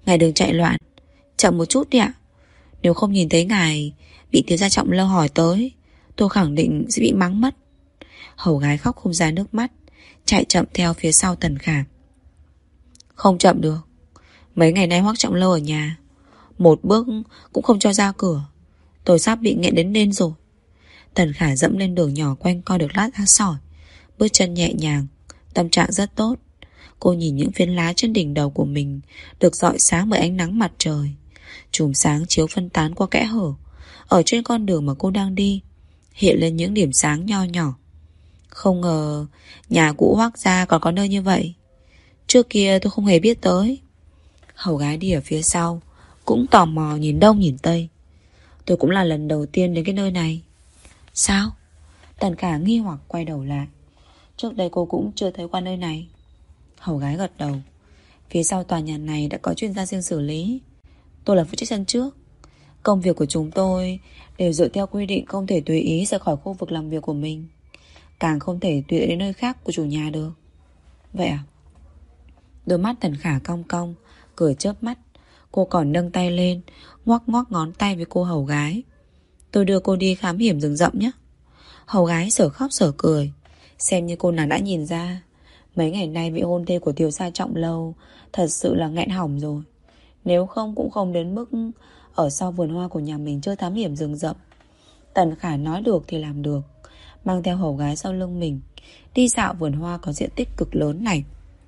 Ngài đừng chạy loạn, chậm một chút đi ạ. Nếu không nhìn thấy ngài bị thiếu gia Trọng Lâu hỏi tới, tôi khẳng định sẽ bị mắng mất. Hầu gái khóc không ra nước mắt, chạy chậm theo phía sau Tần Khả. Không chậm được. Mấy ngày nay Hoắc Trọng Lâu ở nhà, một bước cũng không cho ra cửa. Tôi sắp bị nghẹn đến nên rồi. Tần Khả dẫm lên đường nhỏ quanh co được lát đá sỏi, bước chân nhẹ nhàng, tâm trạng rất tốt. Cô nhìn những phiến lá trên đỉnh đầu của mình được rọi sáng bởi ánh nắng mặt trời. Chùm sáng chiếu phân tán qua kẽ hở. Ở trên con đường mà cô đang đi hiện lên những điểm sáng nho nhỏ. Không ngờ nhà cũ Hoắc gia còn có nơi như vậy. Trước kia tôi không hề biết tới. Hầu gái đi ở phía sau cũng tò mò nhìn đông nhìn tây. Tôi cũng là lần đầu tiên đến cái nơi này. Sao? Tần Khả nghi hoặc quay đầu lại. Trước đây cô cũng chưa thấy qua nơi này. Hầu gái gật đầu. Phía sau tòa nhà này đã có chuyên gia riêng xử lý. Tôi là phụ trách sân trước. Công việc của chúng tôi đều dựa theo quy định, không thể tùy ý rời khỏi khu vực làm việc của mình, càng không thể tùy đến nơi khác của chủ nhà được. Vậy à? Đôi mắt Tần Khả cong cong, cười chớp mắt. Cô còn nâng tay lên, ngoắc ngoắc ngón tay với cô hầu gái. Tôi đưa cô đi khám hiểm rừng rậm nhé. Hầu gái sở khóc sở cười. Xem như cô nàng đã nhìn ra, mấy ngày nay vị hôn thê của thiếu gia Trọng Lâu thật sự là nghẹn hỏng rồi. Nếu không cũng không đến mức ở sau vườn hoa của nhà mình chơi thám hiểm rừng rậm. Tần Khả nói được thì làm được, mang theo hầu gái sau lưng mình đi dạo vườn hoa có diện tích cực lớn này.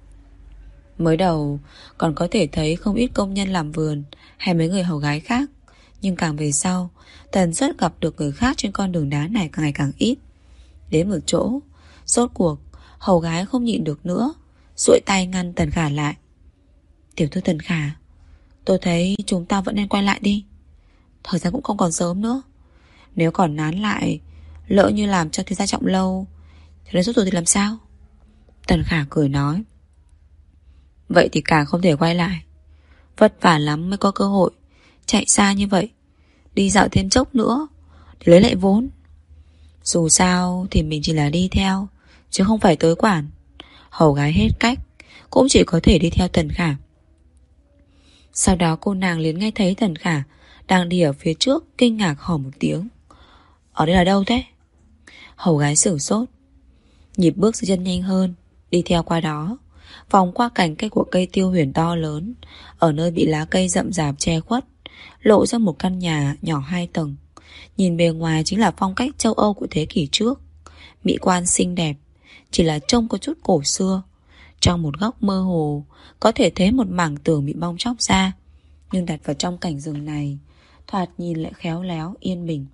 Mới đầu còn có thể thấy không ít công nhân làm vườn hay mấy người hầu gái khác, nhưng càng về sau, tần suất gặp được người khác trên con đường đá này càng ngày càng ít. Đến một chỗ, rốt cuộc hầu gái không nhịn được nữa, duỗi tay ngăn Tần Khả lại. Tiểu thư Tần Khả, tôi thấy chúng ta vẫn nên quay lại đi. Thời gian cũng không còn sớm nữa. Nếu còn nán lại, lỡ như làm cho thiếu gia Trọng Lâu thì đến rốt rồi thì làm sao? Tần Khả cười nói. Vậy thì càng không thể quay lại. Vất vả lắm mới có cơ hội chạy xa như vậy, đi dạo thêm chốc nữa để lấy lại vốn. Dù sao thì mình chỉ là đi theo, chứ không phải tới quản. Hầu gái hết cách, cũng chỉ có thể đi theo Tần Khả. Sau đó cô nàng liền nghe thấy Tần Khả đang đi ở phía trước, kinh ngạc hỏi một tiếng. Ở đây là đâu thế? Hầu gái sửng sốt, nhịp bước dưới chân nhanh hơn, đi theo qua đó, vòng qua cành cây của cây tiêu huyền to lớn. Ở nơi bị lá cây rậm rạp che khuất, lộ ra một căn nhà nhỏ 2 tầng. Nhìn bề ngoài chính là phong cách châu Âu của thế kỷ trước. Mỹ quan xinh đẹp, chỉ là trông có chút cổ xưa. Trong một góc mơ hồ có thể thấy một mảng tường bị bong tróc ra, nhưng đặt vào trong cảnh rừng này, thoạt nhìn lại khéo léo yên bình.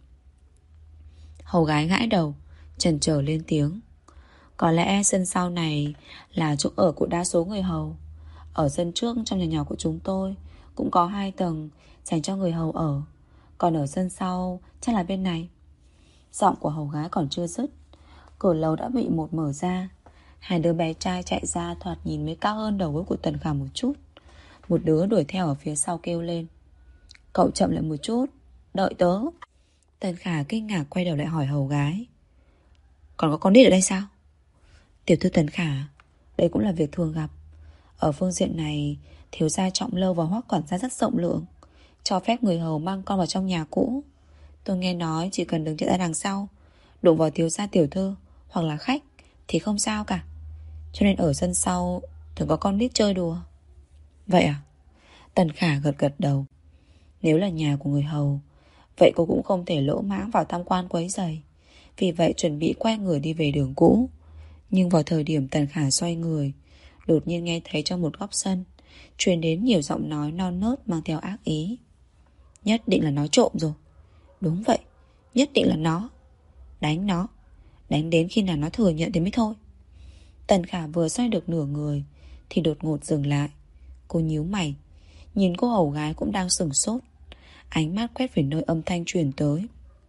Hầu gái gãi đầu, chần chờ lên tiếng. Có lẽ sân sau này là chỗ ở của đa số người hầu. Ở sân trước trong nhà nhỏ của chúng tôi cũng có 2 tầng dành cho người hầu ở. Còn ở sân sau chắc là bên này. Giọng của hầu gái còn chưa dứt, cửa lầu đã bị một mở ra. 2 đứa bé trai chạy ra, thoạt nhìn mới cao hơn đầu gối của Tần Khả một chút. Một đứa đuổi theo ở phía sau kêu lên. Cậu chậm lại một chút, đợi tớ. Tần Khả kinh ngạc quay đầu lại hỏi hầu gái. Còn có con nít ở đây sao? Tiểu thư Tần Khả, đây cũng là việc thường gặp. Ở phương diện này, thiếu gia Trọng Lâu và Hoắc quản gia rất rộng lượng, cho phép người hầu mang con vào trong nhà cũ. Tôi nghe nói chỉ cần đứng chạy ra đằng sau, đụng vào thiếu gia tiểu thư hoặc là khách thì không sao cả. Cho nên ở sân sau thường có con nít chơi đùa. Vậy à? Tần Khả gật gật đầu. Nếu là nhà của người hầu, vậy cô cũng không thể lỗ mãng vào tham quan quấy rầy. Vì vậy chuẩn bị quay người đi về đường cũ. Nhưng vào thời điểm Tần Khả xoay người, đột nhiên nghe thấy trong một góc sân truyền đến nhiều giọng nói non nớt mang theo ác ý. Nhất định là nó trộm rồi. Đúng vậy, nhất định là nó. Đánh nó, đánh đến khi nào nó thừa nhận thì mới thôi. Tần Khả vừa xoay được nửa người thì đột ngột dừng lại. Cô nhíu mày, nhìn cô hầu gái cũng đang sửng sốt, ánh mắt quét về nơi âm thanh truyền tới.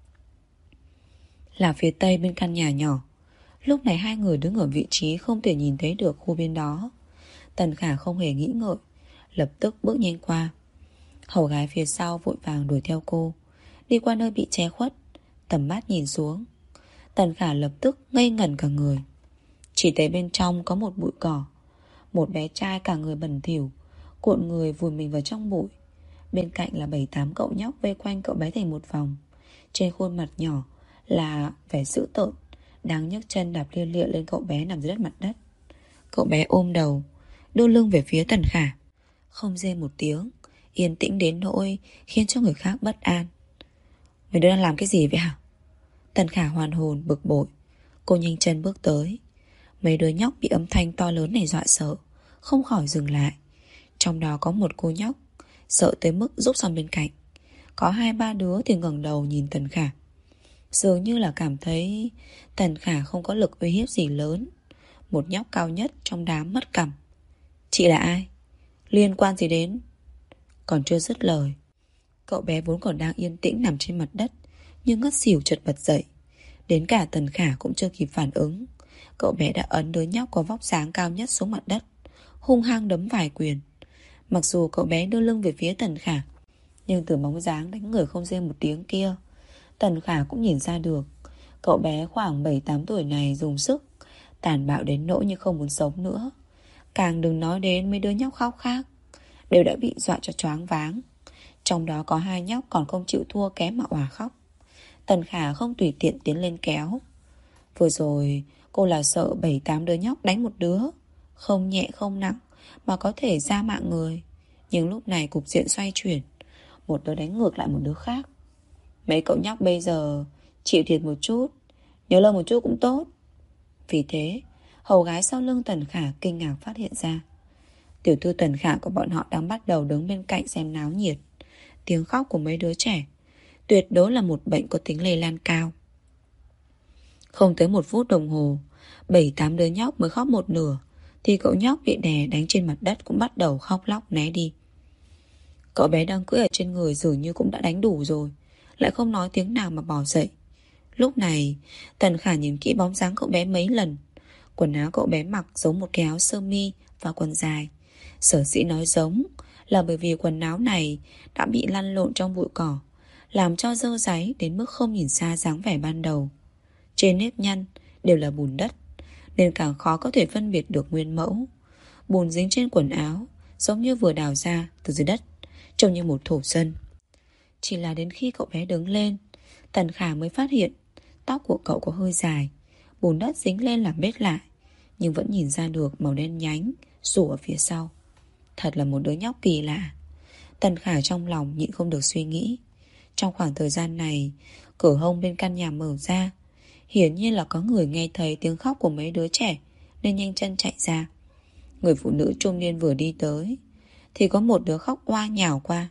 Là phía tây bên căn nhà nhỏ. Lúc này 2 người đứng ở vị trí không thể nhìn thấy được khu bên đó. Tần Khả không hề nghĩ ngợi, lập tức bước nhanh qua. Hầu gái phía sau vội vàng đuổi theo cô, đi qua nơi bị che khuất, tầm mắt nhìn xuống. Tần Khả lập tức ngây ngẩn cả người. Chỉ thấy bên trong có một bụi cỏ. Một bé trai cả người bẩn thỉu cuộn người vùi mình vào trong bụi. Bên cạnh là 7-8 cậu nhóc vây quanh cậu bé thành một vòng. Trên khuôn mặt nhỏ là vẻ dữ tợn, đang nhấc chân đạp lia lịa lên cậu bé nằm dưới mặt đất. Cậu bé ôm đầu, đưa lưng về phía Tần Khả, không rên một tiếng, yên tĩnh đến nỗi khiến cho người khác bất an. Mày đang làm cái gì vậy hả? Tần Khả hoàn hồn bực bội. Cô nhanh chân bước tới. Mấy đứa nhóc bị âm thanh to lớn này dọa sợ, không khỏi dừng lại. Trong đó có một cô nhóc sợ tới mức rúc sang bên cạnh. Có 2-3 đứa thì ngẩng đầu nhìn Tần Khả, dường như là cảm thấy Tần Khả không có lực uy hiếp gì lớn. Một nhóc cao nhất trong đám mất cằm. Chị là ai? Liên quan gì đến? Còn chưa dứt lời, cậu bé vốn còn đang yên tĩnh nằm trên mặt đất nhưng ngất xỉu chợt bật dậy. Đến cả Tần Khả cũng chưa kịp phản ứng, cậu bé đã ấn đứa nhóc có vóc dáng cao nhất xuống mặt đất, hung hăng đấm vài quyền. Mặc dù cậu bé đưa lưng về phía Tần Khả, nhưng từ bóng dáng đánh người không rên một tiếng kia, Tần Khả cũng nhìn ra được cậu bé khoảng 7-8 tuổi này dùng sức tàn bạo đến nỗi như không muốn sống nữa. Càng đừng nói đến mấy đứa nhóc khóc khác, đều đã bị dọa cho choáng váng. Trong đó có 2 nhóc còn không chịu thua kém mà òa khóc. Tần Khả không tùy tiện tiến lên kéo. Vừa rồi cô là sợ 7-8 đứa nhóc đánh một đứa, không nhẹ không nặng mà có thể ra mạng người. Nhưng lúc này cục diện xoay chuyển, một đứa đánh ngược lại một đứa khác. Mấy cậu nhóc bây giờ chịu thiệt một chút, nhớ lâu một chút cũng tốt. Vì thế hầu gái sau lưng Tần Khả kinh ngạc phát hiện ra tiểu thư Tần Khả của bọn họ đang bắt đầu đứng bên cạnh xem náo nhiệt. Tiếng khóc của mấy đứa trẻ tuyệt đối là một bệnh có tính lây lan cao. Không tới 1 phút đồng hồ, 7-8 đứa nhóc mới khóc một nửa thì cậu nhóc bị đè đánh trên mặt đất cũng bắt đầu khóc lóc né đi. Cậu bé đang cưỡi ở trên người dường như cũng đã đánh đủ rồi, lại không nói tiếng nào mà bỏ dậy. Lúc này Tần Khả nhìn kỹ bóng dáng cậu bé mấy lần. Quần áo cậu bé mặc giống một cái áo sơ mi và quần dài. Sở dĩ nói giống là bởi vì quần áo này đã bị lăn lộn trong bụi cỏ, làm cho dơ dáy đến mức không nhìn xa dáng vẻ ban đầu. Trên nếp nhăn đều là bùn đất, nên càng khó có thể phân biệt được nguyên mẫu. Bùn dính trên quần áo giống như vừa đào ra từ dưới đất, trông như một thổ dân. Chỉ là đến khi cậu bé đứng lên, Tần Khả mới phát hiện tóc của cậu có hơi dài, bùn đất dính lên làm bết lại, nhưng vẫn nhìn ra được màu đen nhánh rủ ở phía sau. Thật là một đứa nhóc kỳ lạ. Tần Khả trong lòng nhịn không được suy nghĩ. Trong khoảng thời gian này, cửa hông bên căn nhà mở ra, hiển nhiên là có người nghe thấy tiếng khóc của mấy đứa trẻ nên nhanh chân chạy ra. Người phụ nữ trung niên vừa đi tới thì có một đứa khóc oa nhào qua.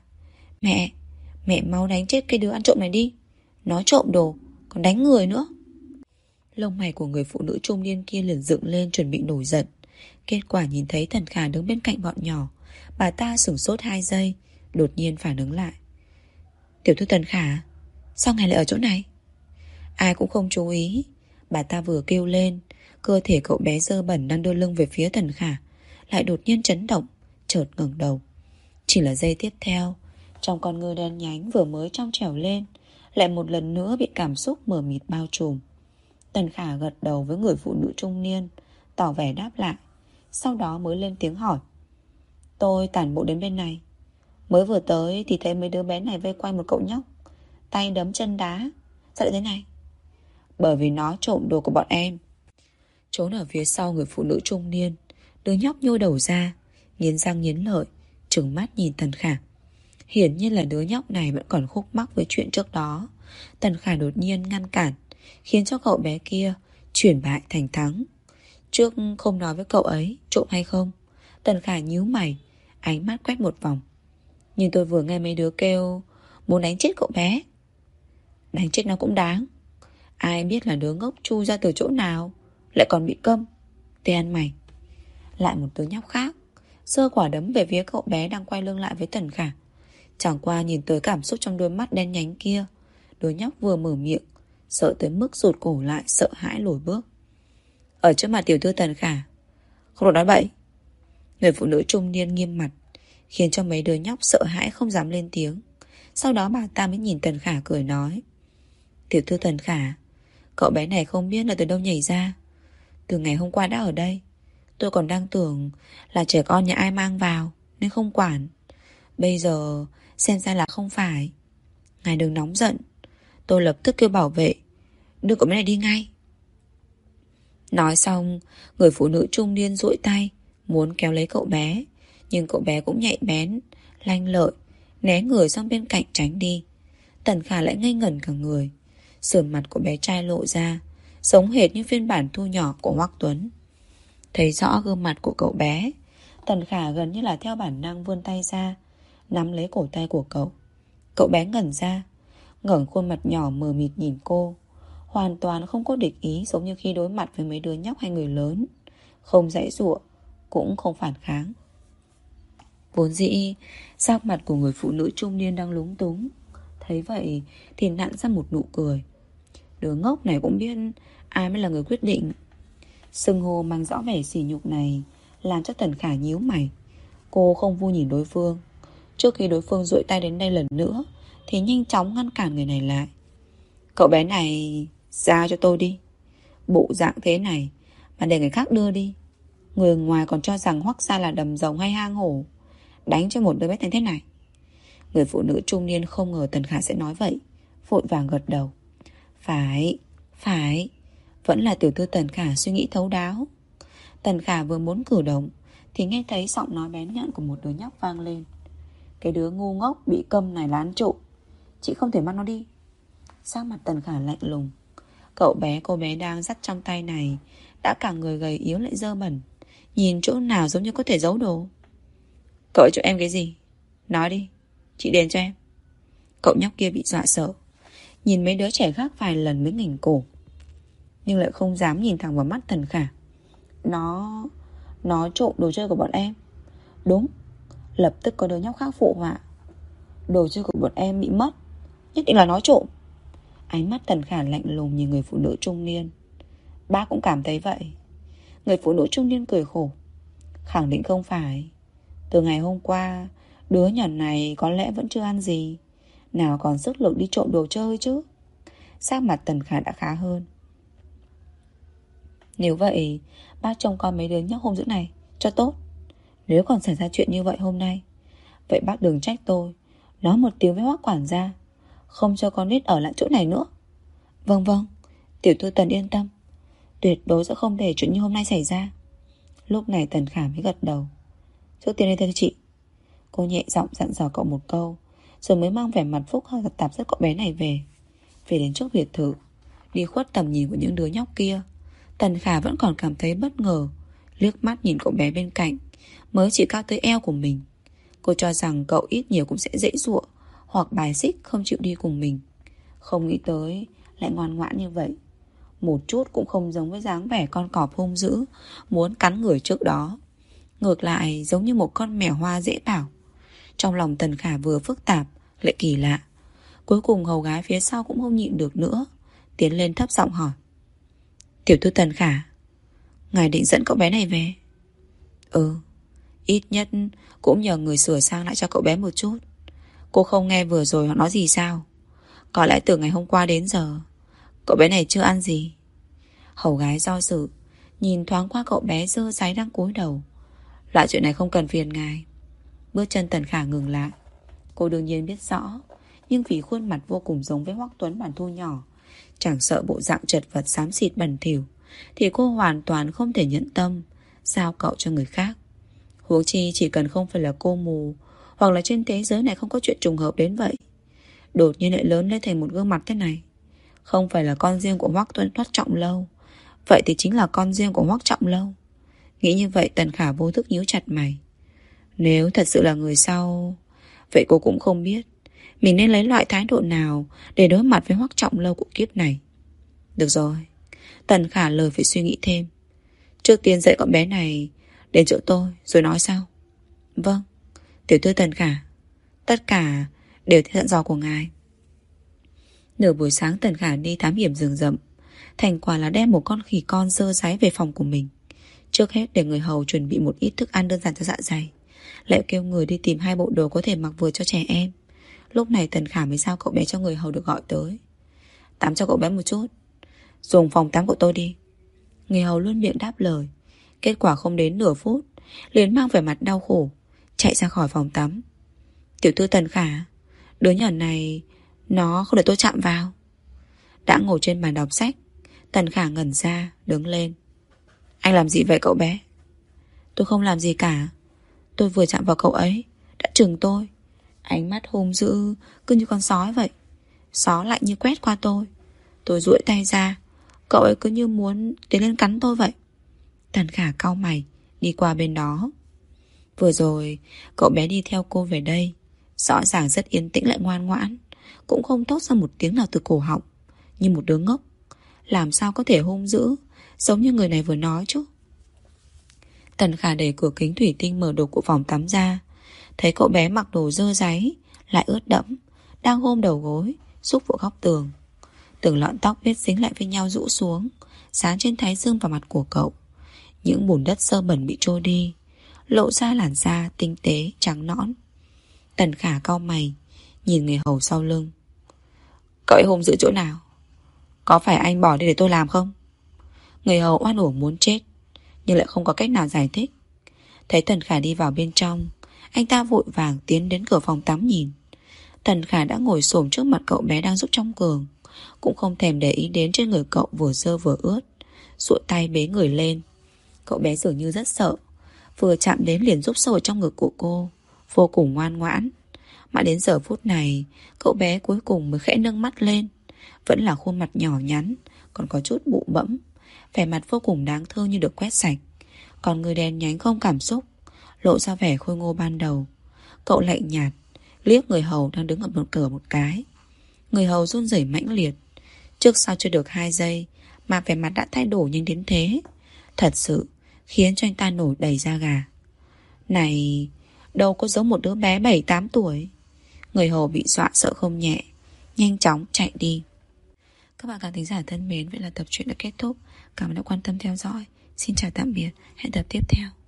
Mẹ mau đánh chết cái đứa ăn trộm này đi. Nó trộm đồ còn đánh người nữa. Lông mày của người phụ nữ trung niên kia liền dựng lên chuẩn bị nổi giận. Kết quả nhìn thấy Tần Khả đứng bên cạnh bọn nhỏ, bà ta sửng sốt 2 giây, đột nhiên phản ứng lại. Tiểu thư Tần Khả, sao ngài lại ở chỗ này? Ai cũng không chú ý. Bà ta vừa kêu lên, cơ thể cậu bé dơ bẩn đang đưa lưng về phía Tần Khả lại đột nhiên chấn động, chợt ngẩng đầu. Chỉ là giây tiếp theo, trong con ngươi đen nhánh vừa mới trong trẻo lên lại một lần nữa bị cảm xúc mờ mịt bao trùm. Tần Khả gật đầu với người phụ nữ trung niên, tỏ vẻ đáp lại, sau đó mới lên tiếng hỏi. Tôi tản bộ đến bên này, mới vừa tới thì thấy mấy đứa bé này vây quanh một cậu nhóc, tay đấm chân đá. Sao lại thế này? Bởi vì nó trộm đồ của bọn em. Trốn ở phía sau người phụ nữ trung niên, đứa nhóc nhô đầu ra, nghiến răng nghiến lợi, trừng mắt nhìn Tần Khả. Hiển nhiên là đứa nhóc này vẫn còn khúc mắc với chuyện trước đó. Tần Khả đột nhiên ngăn cản, khiến cho cậu bé kia chuyển bại thành thắng. Trước không nói với cậu ấy trộm hay không, Tần Khả nhíu mày, ánh mắt quét một vòng. Nhưng tôi vừa nghe mấy đứa kêu muốn đánh chết cậu bé. Đánh chết nó cũng đáng. Ai biết là đứa ngốc chui ra từ chỗ nào lại còn bị câm. Tên ăn mày. Lại một đứa nhóc khác giơ quả đấm về phía cậu bé đang quay lưng lại với Tần Khả. Chẳng qua nhìn tới cảm xúc trong đôi mắt đen nhánh kia, đứa nhóc vừa mở miệng sợ tới mức rụt cổ lại, sợ hãi lùi bước. Ở trước mặt tiểu thư Tần Khả, không được nói bậy. Người phụ nữ trung niên nghiêm mặt, khiến cho mấy đứa nhóc sợ hãi không dám lên tiếng. Sau đó bà ta mới nhìn Tần Khả cười nói. Tiểu thư Tần Khả, cậu bé này không biết là từ đâu nhảy ra. Từ ngày hôm qua đã ở đây. Tôi còn đang tưởng là trẻ con nhà ai mang vào nên không quản. Bây giờ xem ra là không phải. Ngài đừng nóng giận. Tôi lập tức kêu bảo vệ đưa cậu bé này đi ngay. Nói xong, người phụ nữ trung niên duỗi tay muốn kéo lấy cậu bé, nhưng cậu bé cũng nhạy bén, lanh lợi, né người sang bên cạnh tránh đi. Tần Khả lại ngây ngẩn cả người. Sườn mặt của bé trai lộ ra, giống hệt như phiên bản thu nhỏ của Hoắc Tuấn. Thấy rõ gương mặt của cậu bé, Tần Khả gần như là theo bản năng vươn tay ra, nắm lấy cổ tay của cậu. Cậu bé ngẩn ra, ngẩng khuôn mặt nhỏ mờ mịt nhìn cô, hoàn toàn không có địch ý, giống như khi đối mặt với mấy đứa nhóc hay người lớn. Không giãy giụa, cũng không phản kháng. Vốn dĩ sắc mặt của người phụ nữ trung niên đang lúng túng, thấy vậy thì nặn ra một nụ cười. Đứa ngốc này cũng biết ai mới là người quyết định. Xưng hô mang rõ vẻ sỉ nhục này làm cho Tần Khả nhíu mày. Cô không vui nhìn đối phương. Trước khi đối phương duỗi tay đến đây lần nữa thì nhanh chóng ngăn cản người này lại. Cậu bé này giao cho tôi đi. Bộ dạng thế này mà để người khác đưa đi, người ngoài còn cho rằng Hoắc gia là đầm rồng hay hang hổ, đánh cho một đứa bé thành thế này. Người phụ nữ trung niên không ngờ Tần Khả sẽ nói vậy, vội vàng gật đầu. Phải, vẫn là tiểu thư Tần Khả suy nghĩ thấu đáo. Tần Khả vừa muốn cử động thì nghe thấy giọng nói bén nhọn của một đứa nhóc vang lên. Cái đứa ngu ngốc bị câm này là ăn trộm, chị không thể mang nó đi. Sắc mặt Tần Khả lạnh lùng. Cậu bé cô bé đang dắt trong tay này đã cả người gầy yếu lại dơ bẩn, nhìn chỗ nào giống như có thể giấu đồ. Cậu cho em cái gì? Nói đi, chị đền cho em. Cậu nhóc kia bị dọa sợ, nhìn mấy đứa trẻ khác vài lần mới nghỉnh cổ, nhưng lại không dám nhìn thẳng vào mắt Tần Khả. Nó trộm đồ chơi của bọn em. Đúng. Lập tức có đứa nhóc khác phụ họa. Đồ chơi của bọn em bị mất, nhất định là nó trộm. Ánh mắt Tần Khả lạnh lùng nhìn người phụ nữ trung niên. Bác cũng cảm thấy vậy. Người phụ nữ trung niên cười khổ. Khẳng định không phải. Từ ngày hôm qua, đứa nhỏ này có lẽ vẫn chưa ăn gì, nào còn sức lực đi trộm đồ chơi chứ. Sắc mặt Tần Khả đã khá hơn. Nếu vậy, bác trông coi mấy đứa nhóc hung dữ này cho tốt. Nếu còn xảy ra chuyện như vậy hôm nay, vậy bác đừng trách tôi, nói một tiếng với Hoắc quản gia, không cho con nít ở lại chỗ này nữa. Vâng, tiểu thư Tần yên tâm, tuyệt đối sẽ không để chuyện như hôm nay xảy ra. Lúc này Tần Khả mới gật đầu. Trước tiên đây thưa chị. Cô nhẹ giọng dặn dò cậu một câu, rồi mới mang vẻ mặt phúc hơi tạp rất cậu bé này về. Về đến trước biệt thự, đi khuất tầm nhìn của những đứa nhóc kia, Tần Khả vẫn còn cảm thấy bất ngờ. Liếc mắt nhìn cậu bé bên cạnh, mới chỉ cao tới eo của mình. Cô cho rằng cậu ít nhiều cũng sẽ dễ dụa hoặc bài xích không chịu đi cùng mình. Không nghĩ tới lại ngoan ngoãn như vậy. Một chút cũng không giống với dáng vẻ con cọp hung dữ muốn cắn người trước đó. Ngược lại giống như một con mèo hoa dễ bảo. Trong lòng Tần Khả vừa phức tạp lại kỳ lạ. Cuối cùng hầu gái phía sau cũng không nhịn được nữa, tiến lên thấp giọng hỏi. Tiểu thư Tần Khả, ngài định dẫn cậu bé này về? Ít nhất cũng nhờ người sửa sang lại cho cậu bé một chút. Cô không nghe vừa rồi họ nói gì sao? Có lẽ từ ngày hôm qua đến giờ cậu bé này chưa ăn gì. Hầu gái do dự, nhìn thoáng qua cậu bé dơ dáy đang cúi đầu. Loại chuyện này không cần phiền ngài. Bước chân Tần Khả ngừng lại. Cô đương nhiên biết rõ, nhưng vì khuôn mặt vô cùng giống với Hoắc Tuấn bản thu nhỏ, chẳng sợ bộ dạng chật vật xám xịt bẩn thỉu, thì cô hoàn toàn không thể nhẫn tâm giao cậu cho người khác. Huống chi chỉ cần không phải là cô mù, hoặc là trên thế giới này không có chuyện trùng hợp đến vậy, đột nhiên lại lớn lên thành một gương mặt thế này. Không phải là con riêng của Hoắc Trọng Lâu, vậy thì chính là con riêng của Hoắc Trọng Lâu. Nghĩ như vậy Tần Khả vô thức nhíu chặt mày. Nếu thật sự là người sau, vậy cô cũng không biết mình nên lấy loại thái độ nào để đối mặt với Hoắc Trọng Lâu của kiếp này. Được rồi, Tần Khả lời phải suy nghĩ thêm. Trước tiên dạy con bé này đến chỗ tôi rồi nói sau. Vâng, tiểu thư Tần Khả, tất cả đều theo dặn dò của ngài. Nửa buổi sáng Tần Khả đi thám hiểm rừng rậm, thành quả là đem một con khỉ con dơ dáy về phòng của mình. Trước hết để người hầu chuẩn bị một ít thức ăn đơn giản cho dạ dày, lại kêu người đi tìm 2 bộ đồ có thể mặc vừa cho trẻ em. Lúc này Tần Khả mới giao cậu bé cho người hầu được gọi tới. Tắm cho cậu bé một chút, dùng phòng tắm của tôi đi. Người hầu luôn miệng đáp lời. Kết quả không đến nửa phút liền mang vẻ mặt đau khổ, chạy ra khỏi phòng tắm. Tiểu thư Tần Khả, đứa nhỏ này nó không để tôi chạm vào. Đã ngồi trên bàn đọc sách, Tần Khả ngẩn ra, đứng lên. Anh làm gì vậy cậu bé? Tôi không làm gì cả. Tôi vừa chạm vào cậu ấy đã chừng tôi. Ánh mắt hung dữ, cứ như con sói vậy. Gió lạnh như quét qua tôi. Tôi duỗi tay ra, cậu ấy cứ như muốn tiến lên cắn tôi vậy. Tần Khả cau mày, đi qua bên đó. Vừa rồi cậu bé đi theo cô về đây, rõ ràng rất yên tĩnh lại ngoan ngoãn, cũng không thốt ra một tiếng nào từ cổ họng, như một đứa ngốc. Làm sao có thể hung dữ giống như người này vừa nói chứ? Tần Khả đẩy cửa kính thủy tinh mở đồ của phòng tắm ra, thấy cậu bé mặc đồ dơ dáy, lại ướt đẫm, đang ôm đầu gối, xúc vào góc tường. Từng lọn tóc biết dính lại với nhau rũ xuống, dán trên thái dương và mặt của cậu. Những bùn đất sơ bẩn bị trôi đi, lộ ra làn da tinh tế trắng nõn. Tần Khả cau mày, nhìn người hầu sau lưng. Cậu ấy hung dữ chỗ nào? Có phải anh bỏ đi để tôi làm không? Người hầu oan uổng muốn chết, nhưng lại không có cách nào giải thích. Thấy Tần Khả đi vào bên trong, anh ta vội vàng tiến đến cửa phòng tắm nhìn. Tần Khả đã ngồi xổm trước mặt cậu bé đang giúp trong giường, cũng không thèm để ý đến trên người cậu vừa dơ vừa ướt, duỗi tay bế người lên. Cậu bé dường như rất sợ, vừa chạm đến liền giúp sâu ở trong ngực của cô, vô cùng ngoan ngoãn. Mãi đến giờ phút này, cậu bé cuối cùng mới khẽ nâng mắt lên. Vẫn là khuôn mặt nhỏ nhắn, còn có chút bụ bẫm, vẻ mặt vô cùng đáng thương như được quét sạch. Còn người đen nhánh không cảm xúc, lộ ra vẻ khôi ngô ban đầu. Cậu lạnh nhạt liếc người hầu đang đứng ở một cửa một cái. Người hầu run rẩy mãnh liệt. Trước sau chưa được 2 giây mà vẻ mặt đã thay đổi nhanh đến thế, thật sự khiến cho anh ta nổi đầy da gà. Này, đâu có giống một đứa bé 7-8 tuổi. Người hầu bị dọa sợ không nhẹ, nhanh chóng chạy đi. Các bạn khán thính giả thân mến, vậy là tập truyện đã kết thúc. Cảm ơn đã quan tâm theo dõi. Xin chào tạm biệt, hẹn tập tiếp theo.